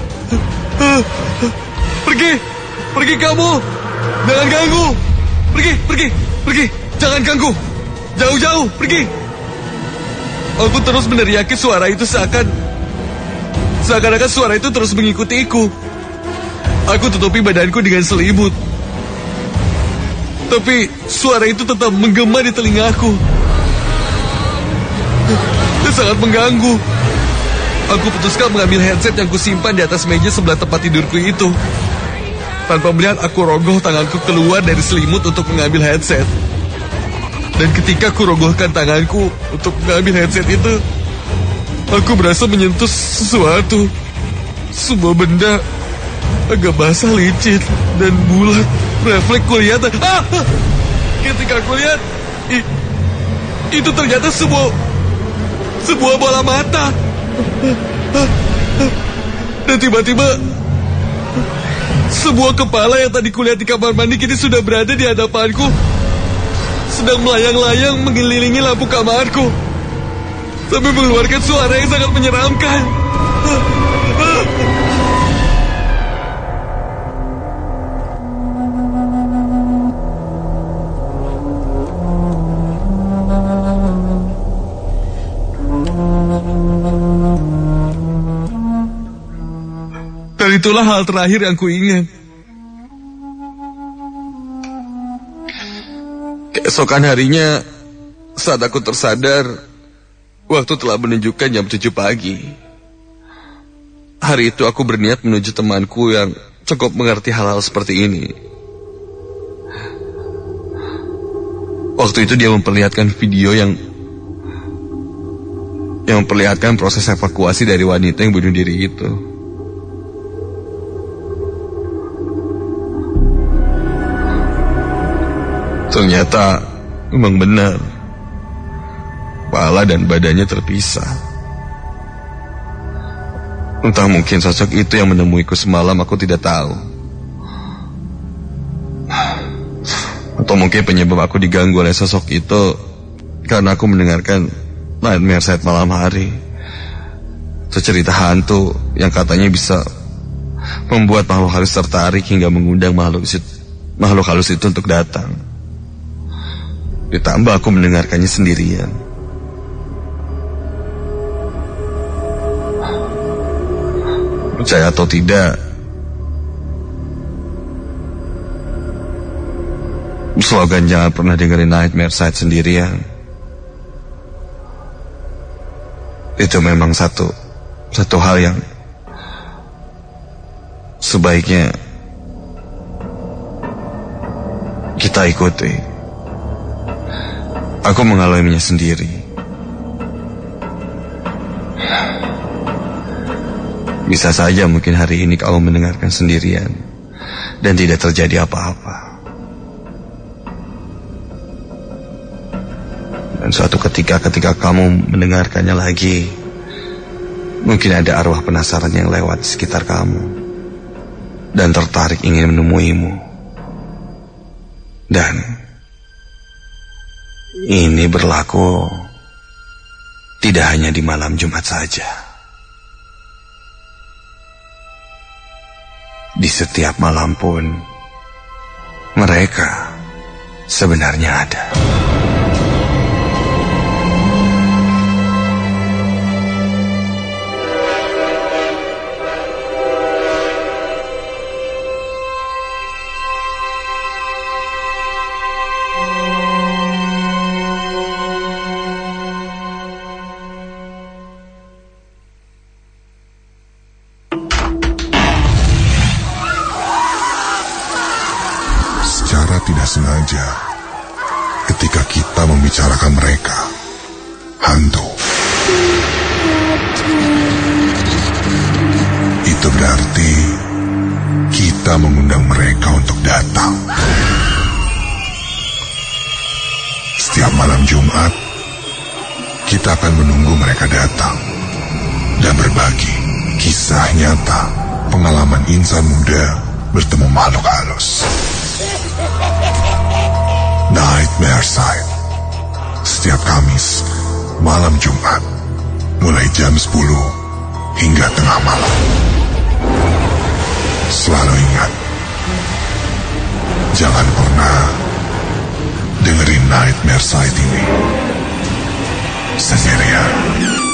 Pergi kamu, jangan ganggu. Pergi, jangan ganggu. Jauh, pergi. Aku terus meneriaki suara itu seakan-akan suara itu terus mengikutiku. Aku tutupi badanku dengan selimut, tapi suara itu tetap menggema di telingaku. Itu sangat mengganggu. Aku putuskan mengambil headset yang kusimpan di atas meja sebelah tempat tidurku itu. Tanpa melihat, aku rogoh tanganku keluar dari selimut untuk mengambil headset. Dan ketika aku rogohkan tanganku untuk mengambil headset itu, aku berasa menyentuh sesuatu. Sebuah benda agak basah, licin, dan bulat. Refleks kulihat. Ketika aku lihat, itu ternyata sebuah bola mata. Dan tiba-tiba sebuah kepala yang tadi kulihat di kamar mandi kini sudah berada di hadapanku, sedang melayang-layang mengelilingi lampu kamarku sambil mengeluarkan suara yang sangat menyeramkan. Dan itulah hal terakhir yang kuingat. Keesokan harinya, saat aku tersadar, waktu telah menunjukkan jam 7 pagi. Hari itu aku berniat menuju temanku yang cukup mengerti hal-hal seperti ini. Waktu itu dia memperlihatkan video yang memperlihatkan proses evakuasi dari wanita yang bunuh diri itu. Ternyata memang benar, kepala dan badannya terpisah. Entah mungkin sosok itu yang menemuiku semalam, aku tidak tahu. Atau mungkin penyebab aku diganggu oleh sosok itu karena aku mendengarkan Nightmare Side malam hari. Itu cerita hantu yang katanya bisa membuat makhluk halus tertarik hingga mengundang makhluk halus itu untuk datang. Ditambah aku mendengarkannya sendirian. Percaya atau tidak, slogan jangan pernah dengerin Nightmare Side sendirian itu memang satu hal yang sebaiknya kita ikuti. Aku mengalaminya sendiri. Bisa saja mungkin hari ini kamu mendengarkan sendirian dan tidak terjadi apa-apa. Dan suatu ketika kamu mendengarkannya lagi, mungkin ada arwah penasaran yang lewat di sekitar kamu dan tertarik ingin menemuimu. Dan ini berlaku tidak hanya di malam Jumat saja. Di setiap malam pun mereka sebenarnya ada. Sengaja ketika kita membicarakan mereka, hantu, itu berarti kita mengundang mereka untuk datang. Setiap malam Jumat, kita akan menunggu mereka datang dan berbagi kisah nyata pengalaman insan muda bertemu makhluk halus. Nightmare Side setiap Kamis malam Jumat mulai jam 10 hingga tengah malam. Selalu ingat, jangan pernah dengerin Nightmare Side ini sendirian.